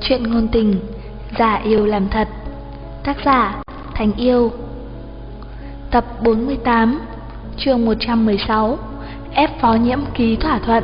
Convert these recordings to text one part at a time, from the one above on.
Chuyện ngôn tình, giả yêu làm thật. Tác giả Thành Yêu. Tập 48, chương 116. Ép Phó Nhiễm ký thỏa thuận.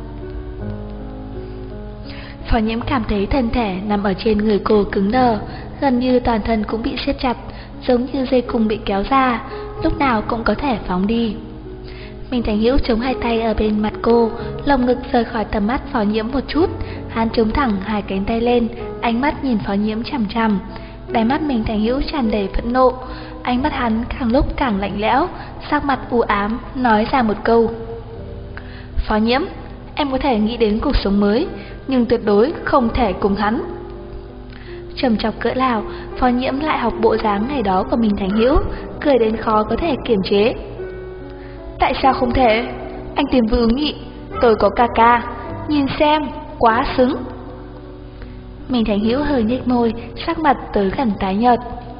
Phó Nhiễm cảm thấy thân thể nằm ở trên người cô cứng đờ, gần như toàn thân cũng bị siết chặt, giống như dây cung bị kéo ra, lúc nào cũng có thể phóng đi. Minh Thành Hữu chống hai tay ở bên mặt cô, lồng ngực rời khỏi tầm mắt Phó Nhiễm một chút. Hắn chống thẳng hai cánh tay lên, ánh mắt nhìn Phó Nhiễm chằm chằm. Đáy mắt Minh Thành Hữu tràn đầy phẫn nộ, ánh mắt hắn càng lúc càng lạnh lẽo, sắc mặt u ám, nói ra một câu: Phó Nhiễm, em có thể nghĩ đến cuộc sống mới, nhưng tuyệt đối không thể cùng hắn. Trầm chọc cỡ nào, Phó Nhiễm lại học bộ dáng ngày đó của Minh Thành Hữu, cười đến khó có thể kiềm chế. Tại sao không thể? Anh tìm Vương Ứng Nghị, tôi có ca ca, nhìn xem, quá xứng. Minh Thành Hữu hơi nhếch môi, sắc mặt tới gần tái nhợt.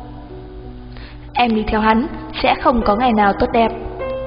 Em đi theo hắn, sẽ không có ngày nào tốt đẹp.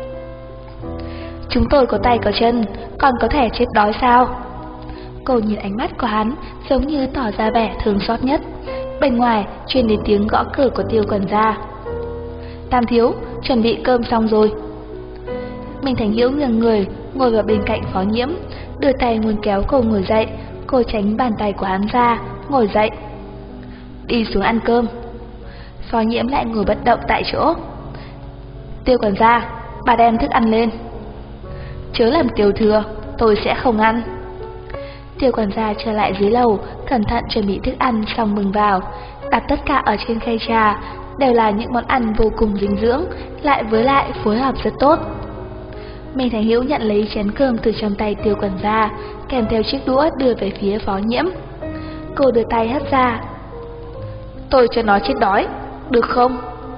Chúng tôi có tay có chân, còn có thể chết đói sao? Cô nhìn ánh mắt của hắn, giống như tỏ ra vẻ thương xót nhất. Bên ngoài truyền đến tiếng gõ cửa của Tiêu Quần gia. Tam thiếu, chuẩn bị cơm xong rồi. Minh Thành Hữu nghiêng người, ngồi vào bên cạnh Phó Nhiễm, đưa tay muốn kéo cô ngồi dậy. Cô tránh bàn tay của hắn ra, ngồi dậy. Đi xuống ăn cơm. Phó Nhiễm lại ngồi bất động tại chỗ. Tiêu Quần gia, bà đem thức ăn lên. Chớ làm tiểu thừa, tôi sẽ không ăn. Tiêu Quần gia trở lại dưới lầu, cẩn thận chuẩn bị thức ăn xong bưng vào, đặt tất cả ở trên khay trà, đều là những món ăn vô cùng dinh dưỡng, lại phối hợp rất tốt. Minh Thành Hữu nhận lấy chén cơm từ trong tay Tiêu Quần gia, kèm theo chiếc đũa đưa về phía Phó Nhiễm. Cô đưa tay hất ra. Tôi cho nó chết đói, được không?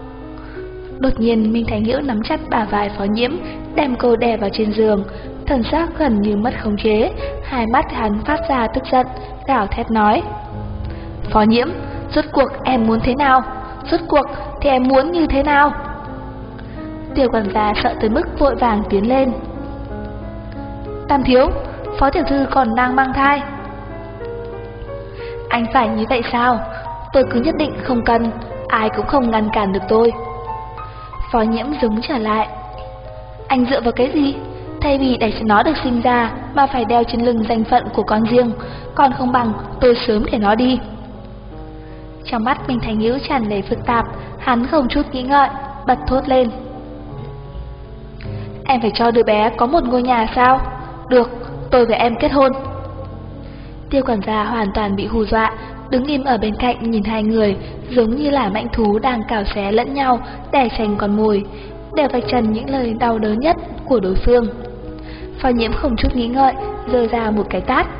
Đột nhiên Minh Thành Hữu nắm chặt bả vai Phó Nhiễm, đem cô đè vào trên giường, thần sắc gần như mất khống chế, hai mắt hắn phát ra tức giận, gào thét nói: Phó Nhiễm, rốt cuộc em muốn thế nào? Rốt cuộc thì em muốn như thế nào? Tiêu Quần gia sợ tới mức vội vàng tiến lên. Tam thiếu, Phó tiểu thư còn đang mang thai. Anh phải như vậy sao? Tôi cứ nhất định không cần, ai cũng không ngăn cản được tôi. Phó Nhiễm giống trở lại. Anh dựa vào cái gì? Thay vì để cho nó được sinh ra mà phải đeo trên lưng danh phận của con riêng, còn không bằng tôi sớm để nó đi. Trong mắt Minh Thành Hữu tràn đầy phức tạp, hắn không chút nghĩ ngợi, bật thốt lên. Em phải cho đứa bé có một ngôi nhà sao? Được, tôi và em kết hôn. Tiêu Quản gia hoàn toàn bị hù dọa, đứng im ở bên cạnh nhìn hai người, giống như là mãnh thú đang cào xé lẫn nhau để tranh con mồi, đều vạch trần những lời đau đớn nhất của đối phương. Phó Nhiễm không chút nghĩ ngợi, giơ ra một cái tát.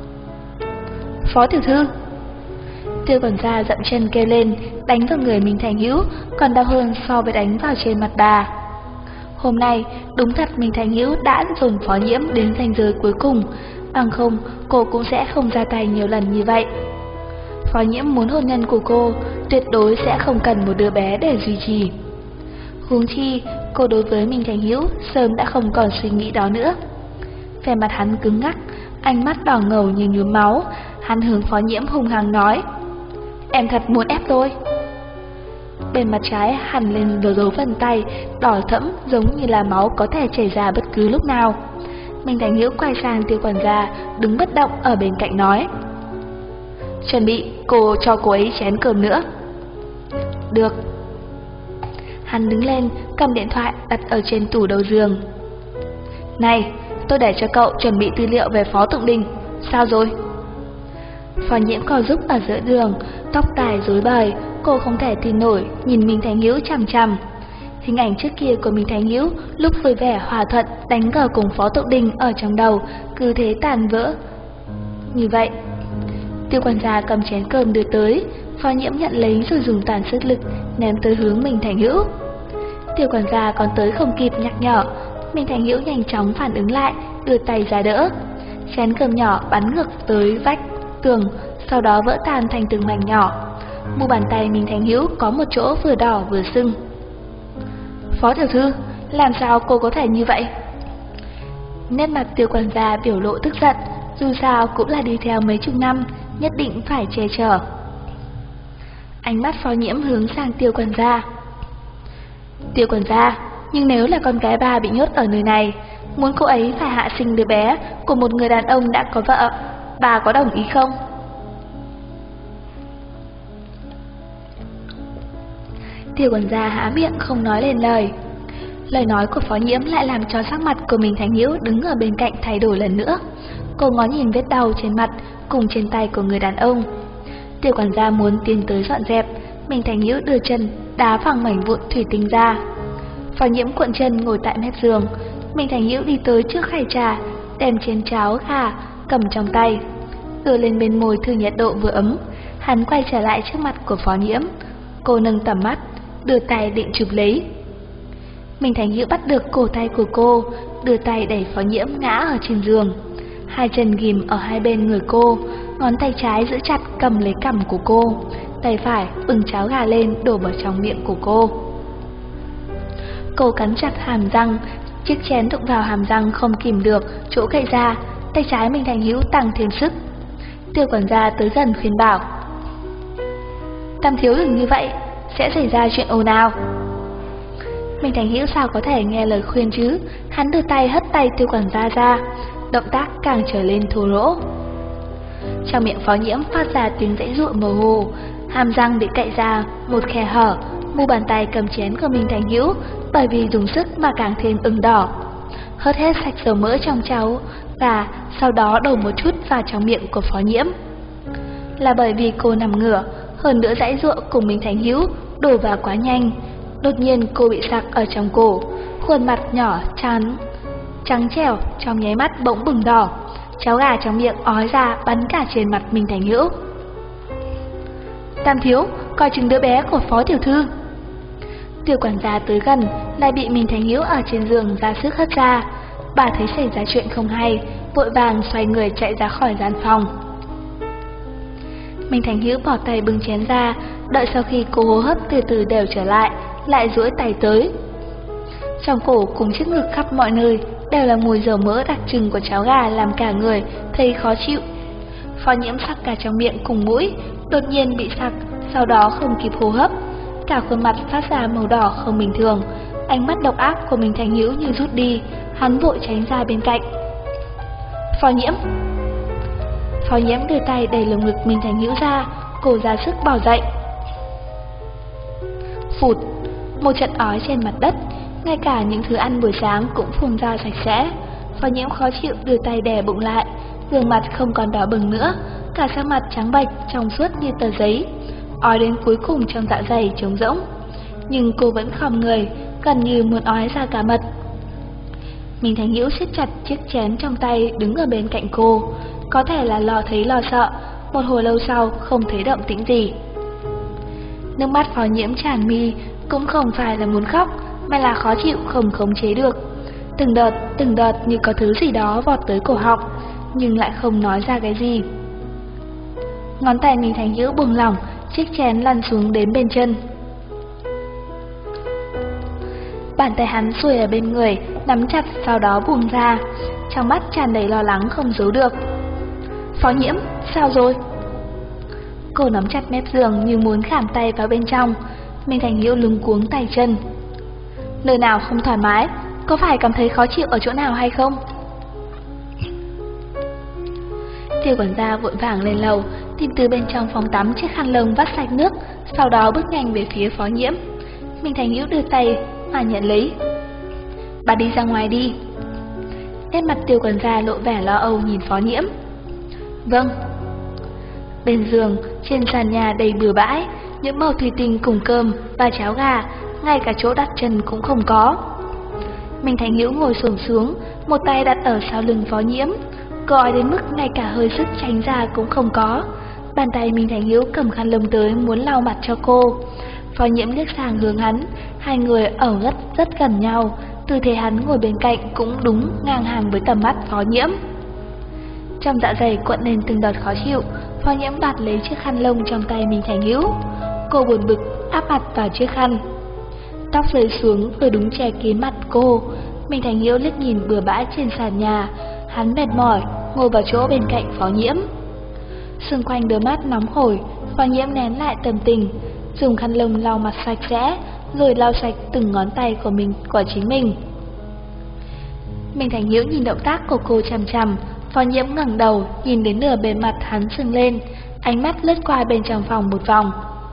Phó tiểu thư. Tiêu Quản gia dậm chân kêu lên, đánh vào người Minh Thành Hữu, còn đau hơn so với đánh vào trên mặt bà. Hôm nay, đúng thật Minh Thành Hữu đã dồn Phó Nhiễm đến ranh giới cuối cùng, bằng không cô cũng sẽ không ra tay nhiều lần như vậy. Phó Nhiễm muốn hôn nhân của cô, tuyệt đối sẽ không cần một đứa bé để duy trì. Huống chi, cô đối với Minh Thành Hữu sớm đã không còn suy nghĩ đó nữa. Vẻ mặt hắn cứng ngắc, ánh mắt đỏ ngầu như nhuốm máu, hắn hướng Phó Nhiễm hung hăng nói: Em thật muốn ép tôi. Bên mặt trái hằn lên dấu vân tay, đỏ thẫm giống như là máu có thể chảy ra bất cứ lúc nào. Minh Thành Hữu quay sang Tiêu Quản gia, đứng bất động ở bên cạnh nói: Chuẩn bị, cô cho cô ấy chén cơm nữa. Được. Hắn đứng lên, cầm điện thoại đặt ở trên tủ đầu giường. Này, tôi để cho cậu chuẩn bị tư liệu về Phó Tụng Đình, sao rồi? Phó Nhiễm co giúp ở giữa đường, tóc tai rối bời, cô không thể tin nổi nhìn Minh Thành Hữu chằm chằm. Hình ảnh trước kia của Minh Thành Hữu lúc vui vẻ hòa thuận đánh cờ cùng Phó Tụng Đình ở trong đầu cứ thế tàn vỡ. Như vậy, Tiêu Quản gia cầm chén cơm đưa tới, Phó Nhiễm nhận lấy rồi dùng toàn sức lực ném tới hướng Minh Thành Hữu. Tiêu Quản gia còn tới không kịp nhắc nhở, Minh Thành Hữu nhanh chóng phản ứng lại, đưa tay ra đỡ. Chén cơm nhỏ bắn ngược tới vách tường, sau đó vỡ tan thành từng mảnh nhỏ. Mu bàn tay Minh Thành Hữu có một chỗ vừa đỏ vừa sưng. Phó tiểu thư, làm sao cô có thể như vậy? Nét mặt Tiêu Quản gia biểu lộ tức giận, dù sao cũng là đi theo mấy chục năm, nhất định phải che chở. Ánh mắt Phó Nhiễm hướng sang Tiêu quản gia. Tiêu quản gia, nhưng nếu là con gái bà bị nhốt ở nơi này, muốn cô ấy phải hạ sinh đứa bé của một người đàn ông đã có vợ, bà có đồng ý không? Tiêu quản gia há miệng không nói lên lời. Lời nói của Phó Nhiễm lại làm cho sắc mặt của Minh Thành Hữu đứng ở bên cạnh thay đổi lần nữa. Cô ngó nhìn vết đau trên mặt cùng trên tay của người đàn ông. Tiêu quản gia muốn tiến tới dọn dẹp, Minh Thành Hữu đưa chân đá phẳng mảnh vụn thủy tinh ra. Phó Nhiễm cuộn chân ngồi tại mép giường. Minh Thành Hữu đi tới trước khay trà, đem chén cháo gà cầm trong tay, đưa lên bên môi thử nhiệt độ vừa ấm. Hắn quay trở lại trước mặt của Phó Nhiễm. Cô nâng tầm mắt, đưa tay định chụp lấy. Minh Thành Hữu bắt được cổ tay của cô, đưa tay đẩy Phó Nhiễm ngã ở trên giường. Hai chân ghim ở hai bên người cô, ngón tay trái giữ chặt cầm lấy cằm của cô, tay phải bưng cháo gà lên đổ vào trong miệng của cô. Cô cắn chặt hàm răng, chiếc chén đụng vào hàm răng không kìm được, chỗ gãy ra, tay trái Minh Thành Hữu tăng thêm sức. Tiêu quản gia tới gần khuyên bảo. Tam thiếu đừng như vậy, sẽ xảy ra chuyện ồn ào. Minh Thành Hữu sao có thể nghe lời khuyên chứ, hắn đưa tay hất tay Tiêu quản gia ra, động tác càng trở lên thô rỗ. Trong miệng Phó Nhiễm phát ra tiếng giãy giụa mơ hồ, hàm răng bị cạy ra một khe hở, mu bàn tay cầm chén của Minh Thành Hữu bởi vì dùng sức mà càng thêm ửng đỏ. Hớt hết sạch dầu mỡ trong cháo và sau đó đổ một chút vào trong miệng của Phó Nhiễm. Là bởi vì cô nằm ngửa, hơn nữa giãy giụa cùng Minh Thành Hữu đổ vào quá nhanh. Đột nhiên cô bị sặc ở trong cổ, khuôn mặt nhỏ trắng trẻo trong nháy mắt bỗng bừng đỏ, cháo gà trong miệng ói ra bắn cả trên mặt Minh Thành Hữu. Tam thiếu, coi chừng đứa bé của Phó tiểu thư. Tiêu quản gia tới gần, lại bị Minh Thành Hữu ở trên giường ra sức hất ra. Bà thấy xảy ra chuyện không hay, vội vàng xoay người chạy ra khỏi gian phòng. Minh Thành Hữu bỏ tay bưng chén ra, đợi sau khi cô hô hấp từ từ đều trở lại, lại duỗi tay tới. Trong cổ cùng chiếc ngực khắp mọi nơi đều là mùi dầu mỡ đặc trưng của cháo gà, làm cả người thấy khó chịu. Phó Nhiễm sặc cả trong miệng cùng mũi, đột nhiên bị sặc, sau đó không kịp hô hấp, cả khuôn mặt phát ra màu đỏ không bình thường. Ánh mắt độc ác của Minh Thành Hữu như rút đi, hắn vội tránh ra bên cạnh. Phó Nhiễm. Phó Nhiễm đưa tay đẩy lồng ngực Minh Thành Hữu ra, cô ra sức bò dậy. Phụt, một trận ói trên mặt đất, ngay cả những thứ ăn buổi sáng cũng phun ra sạch sẽ. Phó Nhiễm khó chịu đưa tay đè bụng lại, gương mặt không còn đỏ bừng nữa, cả sắc mặt trắng bệch trong suốt như tờ giấy, ói đến cuối cùng trong dạ dày trống rỗng. Nhưng cô vẫn khom người, gần như muốn ói ra cả mật. Minh Thành Hữu siết chặt chiếc chén trong tay đứng ở bên cạnh cô, có thể là lo thấy lo sợ, một hồi lâu sau không thấy động tĩnh gì. Nước mắt Phó Nhiễm tràn mi, cũng không phải là muốn khóc, mà là khó chịu không khống chế được. Từng đợt như có thứ gì đó vọt tới cổ họng, nhưng lại không nói ra cái gì. Ngón tay Minh Thành Hữu buông lỏng, chiếc chén lăn xuống đến bên chân. Bàn tay hắn xuôi ở bên người, nắm chặt sau đó buông ra, trong mắt tràn đầy lo lắng không giấu được. Phó Nhiễm, sao rồi? Cô nắm chặt mép giường như muốn khảm tay vào bên trong. Minh Thành Hữu luống cuống tay chân. Nơi nào không thoải mái, có phải cảm thấy khó chịu ở chỗ nào hay không? Tiêu quản gia vội vàng lên lầu, tìm từ bên trong phòng tắm chiếc khăn lông vắt sạch nước, sau đó bước nhanh về phía Phó Nhiễm. Minh Thành Hữu đưa tay mà nhận lấy. Bà đi ra ngoài đi. Nét mặt Tiêu quản gia lộ vẻ lo âu nhìn Phó Nhiễm. Vâng. Bên giường, trên sàn nhà đầy bừa bãi, những bầu thủy tinh cùng cơm và cháo gà, ngay cả chỗ đặt chân cũng không có. Minh Thành Hữu ngồi xổm xuống, một tay đặt ở sau lưng Phó Nhiễm, cô ói đến mức ngay cả hơi sức tránh ra cũng không có. Bàn tay Minh Thành Hữu cầm khăn lông tới muốn lau mặt cho cô. Phó Nhiễm liếc sang hướng hắn, hai người ở rất gần nhau, tư thế hắn ngồi bên cạnh cũng đúng ngang hàng với tầm mắt Phó Nhiễm. Trong dạ dày cuộn lên từng đợt khó chịu, Phó Nhiễm đoạt lấy chiếc khăn lông trong tay Minh Thành Hữu. Cô buồn bực áp mặt vào chiếc khăn, tóc rơi xuống vừa đúng che kín mặt cô. Minh Thành Hữu liếc nhìn bừa bãi trên sàn nhà, hắn mệt mỏi ngồi vào chỗ bên cạnh Phó Nhiễm. xung quanh đôi mắt nóng hổi. Phó Nhiễm nén lại tâm tình, dùng khăn lông lau mặt sạch sẽ, rồi lau sạch từng ngón tay của chính mình. Minh Thành Hữu nhìn động tác của cô chằm chằm. Phó Nhiễm ngẩng đầu, nhìn đến nửa bề mặt hắn sưng lên, ánh mắt lướt qua bên trong phòng một vòng.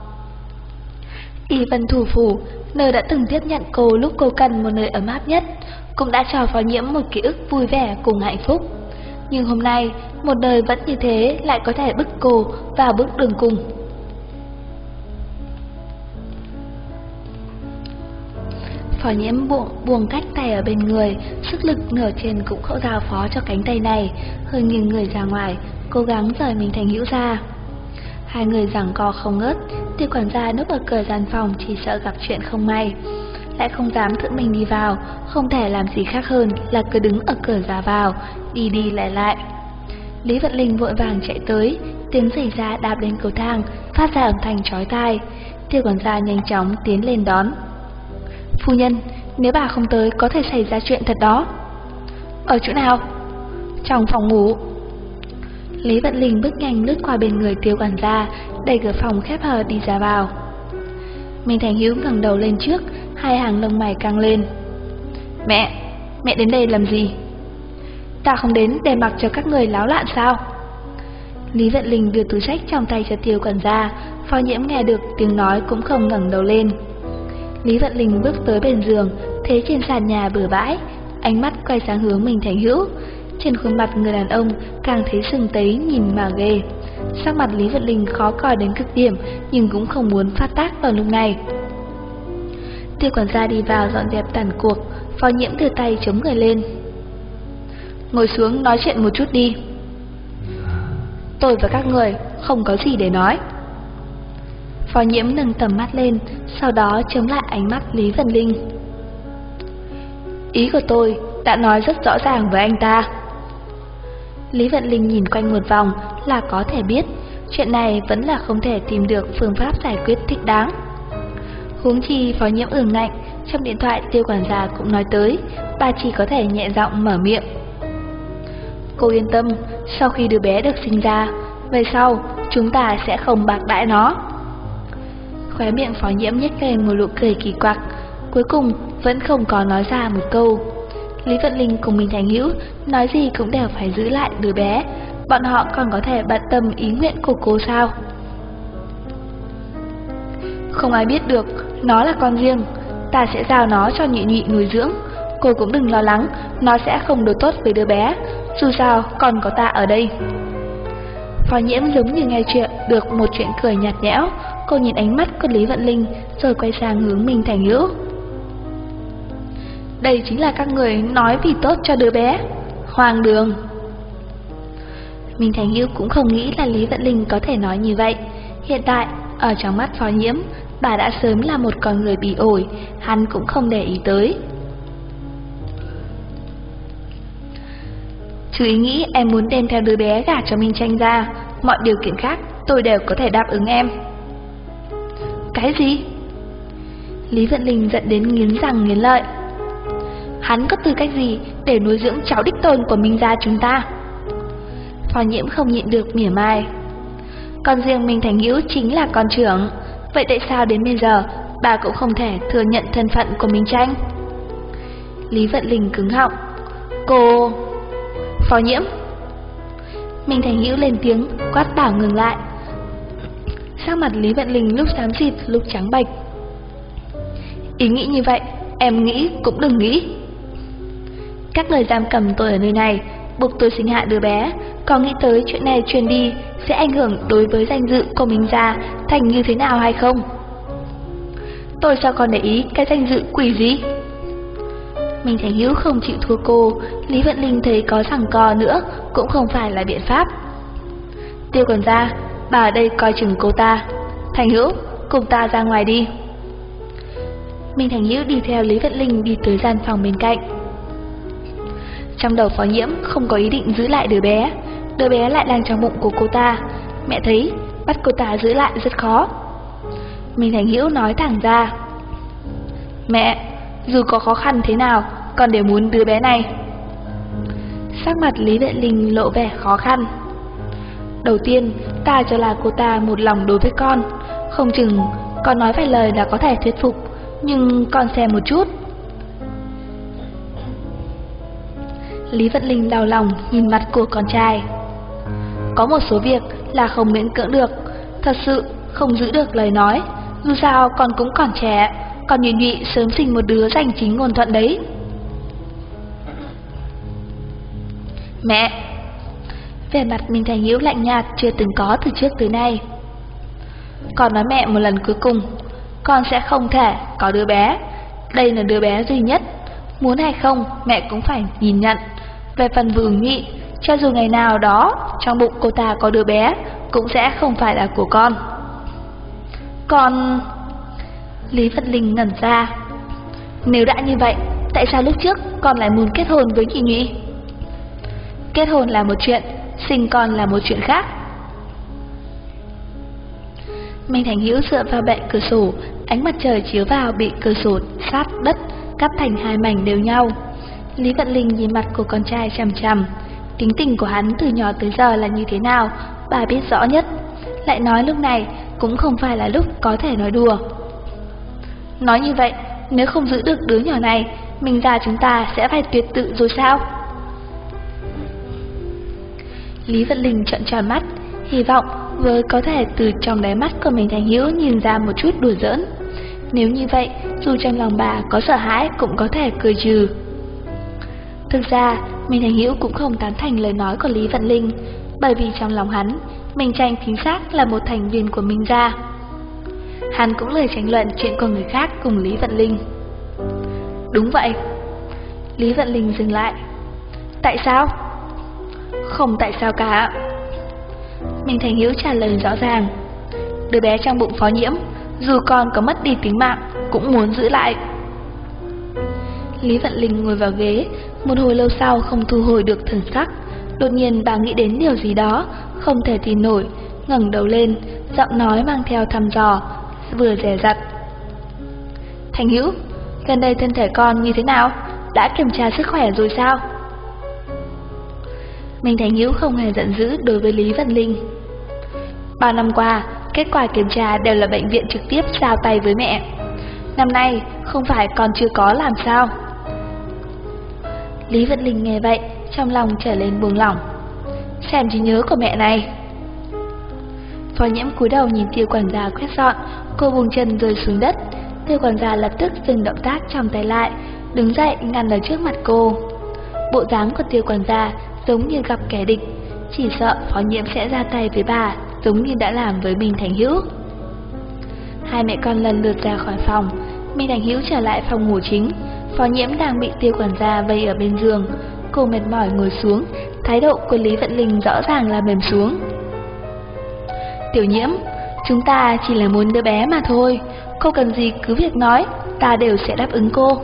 Y Vân thủ phủ, nơi đã từng tiếp nhận cô lúc cô cần một nơi ấm áp nhất, cũng đã cho Phó Nhiễm một ký ức vui vẻ cùng hạnh phúc. Nhưng hôm nay, một đời vẫn như thế lại có thể bức cô vào bước đường cùng. Phó Nhiễm buông cách tay ở bên người, sức lực nửa trên cũng không giao phó cho cánh tay này, hơi nghiêng người ra ngoài, cố gắng rời Minh Thành Hữu ra. Hai người giằng co không ngớt. Tiêu quản gia núp ở cửa gian phòng chỉ sợ gặp chuyện không may, lại không dám tự mình đi vào, không thể làm gì khác hơn là cứ đứng ở cửa ra vào, đi đi lại lại. Lý Vận Linh vội vàng chạy tới, tiếng giày da đạp lên cầu thang, phát ra âm thanh chói tai. Tiêu quản gia nhanh chóng tiến lên đón. Phu nhân, nếu bà không tới có thể xảy ra chuyện thật đó. Ở chỗ nào? Trong phòng ngủ. Lý Vận Linh bước nhanh lướt qua bên người Tiêu quản gia, đẩy cửa phòng khép hờ đi ra vào. Minh Thành Hữu ngẩng đầu lên trước, hai hàng lông mày căng lên. Mẹ đến đây làm gì? Ta không đến để mặc cho các người láo loạn sao? Lý Vận Linh đưa túi xách trong tay cho Tiêu quản gia. Phó Nhiễm nghe được tiếng nói cũng không ngẩng đầu lên. Lý Vận Linh bước tới bên giường, thấy trên sàn nhà bừa bãi, ánh mắt quay sang hướng Minh Thành Hữu. Trên khuôn mặt người đàn ông càng thấy sưng tấy nhìn mà ghê. Sắc mặt Lý Vận Linh khó coi đến cực điểm, nhưng cũng không muốn phát tác vào lúc này. Tiêu quản gia đi vào dọn dẹp tàn cuộc. Phó Nhiễm đưa tay chống người lên. Ngồi xuống nói chuyện một chút đi. Tôi và các người không có gì để nói. Phó Nhiễm nâng tầm mắt lên, sau đó chống lại ánh mắt Lý Vận Linh. Ý của tôi đã nói rất rõ ràng với anh ta. Lý Vận Linh nhìn quanh một vòng là có thể biết chuyện này vẫn là không thể tìm được phương pháp giải quyết thích đáng. Huống chi Phó Nhiễm ửng lạnh, trong điện thoại Tiêu quản gia cũng nói tới, bà chỉ có thể nhẹ giọng mở miệng. Cô yên tâm, sau khi đứa bé được sinh ra, về sau chúng ta sẽ không bạc đãi nó. Khóe miệng Phó Nhiễm nhếch lên một nụ cười kỳ quặc, cuối cùng vẫn không có nói ra một câu. Lý Vận Linh cùng Minh Thành Hữu nói gì cũng đều phải giữ lại đứa bé, bọn họ còn có thể bận tâm ý nguyện của cô sao? Không ai biết được, nó là con riêng, ta sẽ giao nó cho nhị nhị nuôi dưỡng. Cô cũng đừng lo lắng, nó sẽ không đối tốt với đứa bé, dù sao còn có ta ở đây. Phó Nhiễm giống như nghe chuyện được một chuyện cười nhạt nhẽo, cô nhìn ánh mắt của Lý Vận Linh rồi quay sang hướng Minh Thành Hữu. Đây chính là các người nói vì tốt cho đứa bé. Hoang đường. Minh Thành Hữu cũng không nghĩ là Lý Vận Linh có thể nói như vậy. Hiện tại, ở trong mắt Phó Nhiễm, bà đã sớm là một con người bị ổi, hắn cũng không để ý tới. Chứ ý nghĩ em muốn đem theo đứa bé gả cho Minh Tranh ra, mọi điều kiện khác tôi đều có thể đáp ứng em. Cái gì? Lý Vận Linh giận đến nghiến răng nghiến lợi. Hắn có tư cách gì để nuôi dưỡng cháu đích tôn của Minh gia chúng ta? Phó Nhiễm không nhịn được mỉa mai. Còn riêng Minh Thành Hữu chính là con trưởng, vậy tại sao đến bây giờ bà cũng không thể thừa nhận thân phận của Minh Tranh? Lý Vận Linh cứng họng. Cô... Phó Nhiễm. Minh Thành Hữu lên tiếng quát bảo ngừng lại. Sắc mặt Lý Vận Linh lúc xám xịt lúc trắng bệch. Ý nghĩ như vậy em nghĩ cũng đừng nghĩ. Các lời giam cầm tôi ở nơi này, buộc tôi sinh hạ đứa bé, có nghĩ tới chuyện này truyền đi sẽ ảnh hưởng đối với danh dự của Minh gia thành như thế nào hay không? Tôi sao còn để ý cái danh dự quỷ gì? Minh Thành Hữu không chịu thua cô, Lý Vận Linh thấy có giằng co nữa cũng không phải là biện pháp. Tiêu quản gia, bà ở đây coi chừng cô ta. Thành Hữu, cùng ta ra ngoài đi. Minh Thành Hữu đi theo Lý Vận Linh đi tới gian phòng bên cạnh. Trong đầu Phó Nhiễm không có ý định giữ lại đứa bé lại đang trong bụng của cô ta. Mẹ thấy bắt cô ta giữ lại rất khó. Minh Thành Hữu nói thẳng ra. Mẹ, dù có khó khăn thế nào con đều muốn đứa bé này. Sắc mặt Lý Vận Linh lộ vẻ khó khăn. Đầu tiên, ta cho là cô ta một lòng đối với con. Không chừng con nói vài lời là có thể thuyết phục, nhưng con xem một chút. Lý Vận Linh đau lòng nhìn mặt của con trai. Có một số việc là không miễn cưỡng được, thật sự không giữ được lời nói. Dù sao con cũng còn trẻ, còn Nhụy Nhụy sớm sinh một đứa danh chính ngôn thuận đấy. Mẹ! Vẻ mặt Minh Thành Hữu lạnh nhạt chưa từng có từ trước tới nay. Con nói mẹ một lần cuối cùng, con sẽ không thể có đứa bé. Đây là đứa bé duy nhất, muốn hay không mẹ cũng phải nhìn nhận. Về phần Vưu Nhụy, cho dù ngày nào đó trong bụng cô ta có đứa bé, cũng sẽ không phải là của con. Con... Lý Vận Linh ngẩn ra. Nếu đã như vậy, tại sao lúc trước con lại muốn kết hôn với Nhụy Nhụy? Kết hôn là một chuyện, sinh con là một chuyện khác. Minh Thành Hữu dựa vào bệ cửa sổ, ánh mặt trời chiếu vào bị cửa sổ sát đất cắt thành hai mảnh đều nhau. Lý Vận Linh nhìn mặt của con trai chằm chằm. Tính tình của hắn từ nhỏ tới giờ là như thế nào, bà biết rõ nhất. Lại nói lúc này cũng không phải là lúc có thể nói đùa. Nói như vậy, nếu không giữ được đứa nhỏ này, Minh gia chúng ta sẽ phải tuyệt tự rồi sao? Lý Vận Linh trợn tròn mắt, hy vọng với có thể từ trong đáy mắt của Minh Thành Hữu nhìn ra một chút đùa giỡn. Nếu như vậy, dù trong lòng bà có sợ hãi cũng có thể cười trừ. Thực ra, Minh Thành Hữu cũng không tán thành lời nói của Lý Vận Linh, bởi vì trong lòng hắn, Minh Tranh chính xác là một thành viên của Minh gia. Hắn cũng lười tranh luận chuyện của người khác cùng Lý Vận Linh. Đúng vậy. Lý Vận Linh dừng lại. Tại sao? Không tại sao cả. Minh Thành Hữu trả lời rõ ràng. Đứa bé trong bụng Phó Nhiễm, dù con có mất đi tính mạng, cũng muốn giữ lại. Lý Vận Linh ngồi vào ghế, một hồi lâu sau không thu hồi được thần sắc. Đột nhiên bà nghĩ đến điều gì đó, không thể tin nổi, ngẩng đầu lên, giọng nói mang theo thăm dò, vừa dè dặt. Thành Hữu, gần đây thân thể con như thế nào? Đã kiểm tra sức khỏe rồi sao? Minh Thành Hữu không hề giận dữ đối với Lý Vận Linh. Bao năm qua, kết quả kiểm tra đều là bệnh viện trực tiếp giao tay với mẹ. Năm nay, không phải con chưa có làm sao? Lý Vận Linh nghe vậy, trong lòng trở lên buông lỏng. Xem trí nhớ của mẹ này. Phó Nhiễm cúi đầu nhìn Tiêu quản gia quét dọn, cô buông chân rơi xuống đất. Tiêu quản gia lập tức dừng động tác trong tay lại, đứng dậy ngăn ở trước mặt cô. Bộ dáng của Tiêu quản gia giống như gặp kẻ địch, chỉ sợ Phó Nhiễm sẽ ra tay với bà, giống như đã làm với Minh Thành Hữu. Hai mẹ con lần lượt ra khỏi phòng. Minh Thành Hữu trở lại phòng ngủ chính. Phó Nhiễm đang bị Tiêu quản gia vây ở bên giường. Cô mệt mỏi ngồi xuống, thái độ của Lý Vận Linh rõ ràng là mềm xuống. Tiểu Nhiễm, chúng ta chỉ là muốn đứa bé mà thôi, cô cần gì cứ việc nói, ta đều sẽ đáp ứng cô.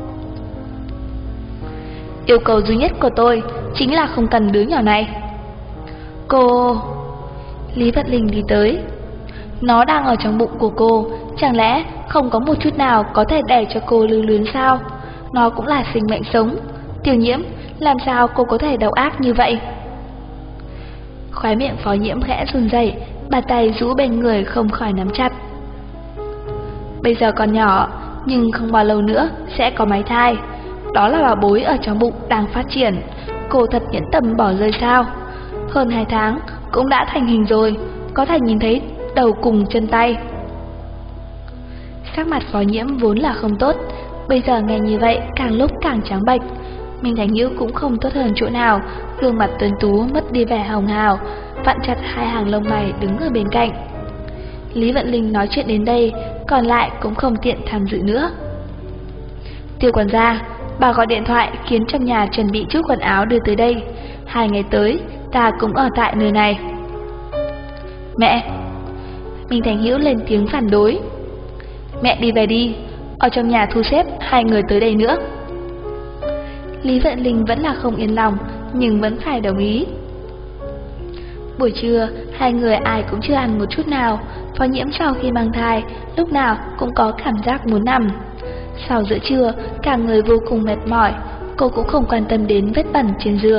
Yêu cầu duy nhất của tôi chính là không cần đứa nhỏ này. Cô... Lý Vận Linh đi tới. Nó đang ở trong bụng của cô, chẳng lẽ không có một chút nào có thể để cho cô lưu luyến sao? Nó cũng là sinh mệnh sống. Tiểu Nhiễm, làm sao cô có thể độc ác như vậy? Khóe miệng Phó Nhiễm khẽ run rẩy, bàn tay rũ bên người không khỏi nắm chặt. Bây giờ còn nhỏ, nhưng không bao lâu nữa sẽ có máy thai. Đó là bảo bối ở trong bụng đang phát triển. Cô thật nhẫn tâm bỏ rơi sao? Hơn 2 tháng cũng đã thành hình rồi, có thể nhìn thấy đầu cùng chân tay. Sắc mặt Phó Nhiễm vốn là không tốt, bây giờ nghe như vậy càng lúc càng trắng bệch. Minh Thành Hữu cũng không tốt hơn chỗ nào, gương mặt tuấn tú mất đi vẻ hồng hào, vặn chặt hai hàng lông mày đứng ở bên cạnh. Lý Vận Linh nói chuyện đến đây, còn lại cũng không tiện tham dự nữa. Tiêu quản gia, bà gọi điện thoại khiến trong nhà chuẩn bị chút quần áo đưa tới đây. 2 ngày tới, ta cũng ở tại nơi này. Mẹ! Minh Thành Hữu lên tiếng phản đối. Mẹ đi về đi, ở trong nhà thu xếp 2 người tới đây nữa. Lý Vận Linh vẫn là không yên lòng, nhưng vẫn phải đồng ý. Buổi trưa, 2 người ai cũng chưa ăn một chút nào. Phó Nhiễm sau khi mang thai, lúc nào cũng có cảm giác muốn nằm. Sau giữa trưa, cả người vô cùng mệt mỏi. Cô cũng không quan tâm đến vết bẩn trên giường,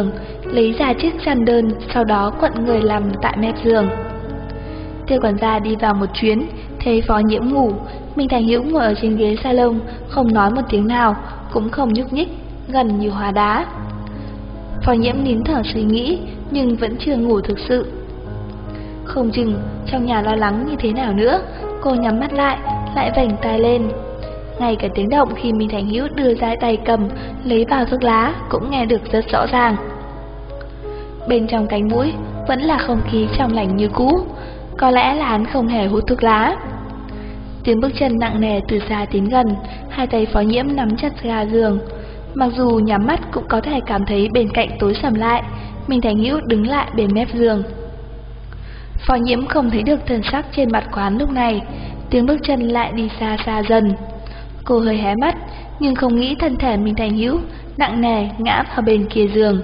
lấy ra chiếc chăn đơn, sau đó quận người nằm tại mép giường. Tiêu quản gia đi vào một chuyến, thấy Phó Nhiễm ngủ, Minh Thành Hữu ngồi ở trên ghế salon, không nói một tiếng nào, cũng không nhúc nhích, gần như hóa đá. Phó Nhiễm nín thở suy nghĩ, nhưng vẫn chưa ngủ thực sự. Không chừng trong nhà lo lắng như thế nào nữa, cô nhắm mắt lại vểnh tai lên. Ngay cả tiếng động khi Minh Thành Hữu đưa ra tay cầm lấy bao thuốc lá cũng nghe được rất rõ ràng. Bên trong cánh mũi vẫn là không khí trong lành như cũ, có lẽ là hắn không hề hút thuốc lá. Tiếng bước chân nặng nề từ xa tiến gần, hai tay Phó Nhiễm nắm chặt ga giường. Mặc dù nhắm mắt cũng có thể cảm thấy bên cạnh tối sầm lại. Minh Thành Hữu đứng lại bên mép giường. Phó Nhiễm không thấy được thần sắc trên mặt quán lúc này, tiếng bước chân lại đi xa xa dần. Cô hơi hé mắt, nhưng không nghĩ thân thể Minh Thành Hữu nặng nề ngã vào bên kia giường.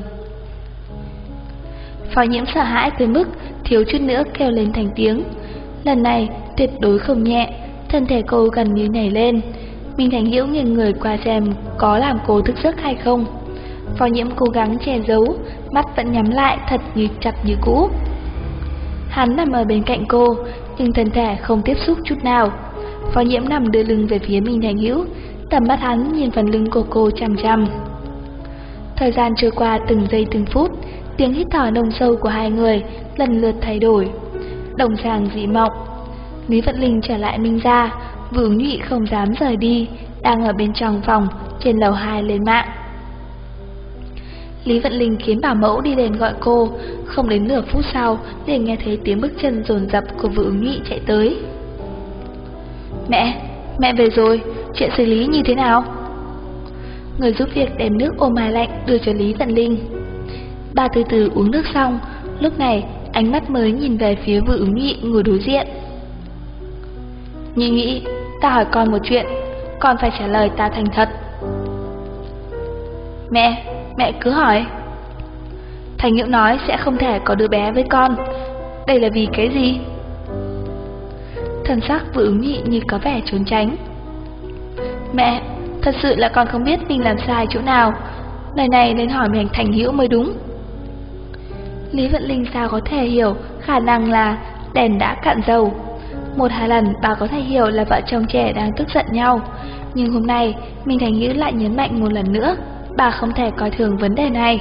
Phó Nhiễm sợ hãi tới mức thiếu chút nữa kêu lên thành tiếng. Lần này tuyệt đối không nhẹ, thân thể cô gần như nhảy lên. Minh Thành Hữu nghiêng người qua xem có làm cô thức giấc hay không. Phó Nhiễm cố gắng che giấu, mắt vẫn nhắm lại thật như chặt như cũ. Hắn nằm ở bên cạnh cô, nhưng thân thể không tiếp xúc chút nào. Phó Nhiễm nằm đưa lưng về phía Minh Thành Hữu, tầm mắt hắn nhìn phần lưng của cô chằm chằm. Thời gian trôi qua từng giây từng phút, tiếng hít thở nồng sâu của hai người lần lượt thay đổi. Đồng sàng dị mộng. Lý Vận Linh trở lại Minh gia, Vượng Nhụy không dám rời đi, đang ở bên trong phòng trên lầu 2 lên mạng. Lý Vận Linh khiến bảo mẫu đi lên gọi cô, không đến nửa phút sau liền nghe thấy tiếng bước chân dồn dập của Vượng Nhụy chạy tới. Mẹ về rồi, chuyện xử lý như thế nào? Người giúp việc đem nước ô mai lạnh đưa cho Lý Vận Linh. Bà từ từ uống nước xong, lúc này ánh mắt mới nhìn về phía Vượng Nhụy ngồi đối diện. Nhị Nhụy, ta hỏi con một chuyện, con phải trả lời ta thành thật. Mẹ cứ hỏi. Thành Hữu nói sẽ không thể có đứa bé với con, đây là vì cái gì? Thần sắc Vượng Nhụy như có vẻ trốn tránh. Mẹ, thật sự là con không biết mình làm sai chỗ nào, lời này nên hỏi mình Thành Hữu mới đúng. Lý Vận Linh sao có thể hiểu khả năng là đèn đã cạn dầu. Một hai lần bà có thể hiểu là vợ chồng trẻ đang tức giận nhau, nhưng hôm nay Minh Thành Hữu lại nhấn mạnh một lần nữa, bà không thể coi thường vấn đề này.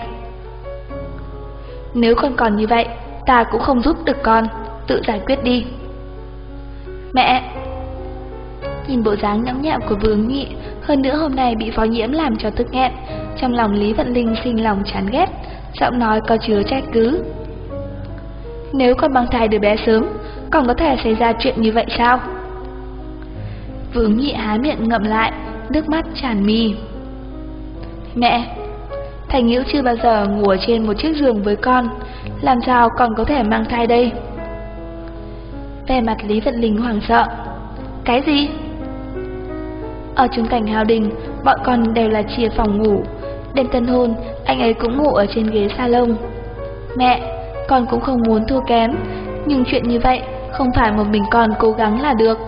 Nếu con còn như vậy, ta cũng không giúp được con, tự giải quyết đi. Mẹ! Nhìn bộ dáng nhõng nhẽo của Vượng Nhụy, hơn nữa hôm nay bị Phó Nhiễm làm cho tức nghẹn, trong lòng Lý Vận Linh sinh lòng chán ghét, giọng nói có chứa trách cứ. Nếu con mang thai đứa bé sớm, còn có thể xảy ra chuyện như vậy sao? Vượng Nhụy há miệng ngậm lại, nước mắt tràn mi. Mẹ, Thành Hữu chưa bao giờ ngủ ở trên một chiếc giường với con, làm sao con có thể mang thai đây? Vẻ mặt Lý Vận Linh hoảng sợ. Cái gì? Ở chung cảnh Hào Đình, bọn con đều là chia phòng ngủ. Đêm tân hôn, anh ấy cũng ngủ ở trên ghế salon. Mẹ, con cũng không muốn thua kém, nhưng chuyện như vậy không phải một mình con cố gắng là được.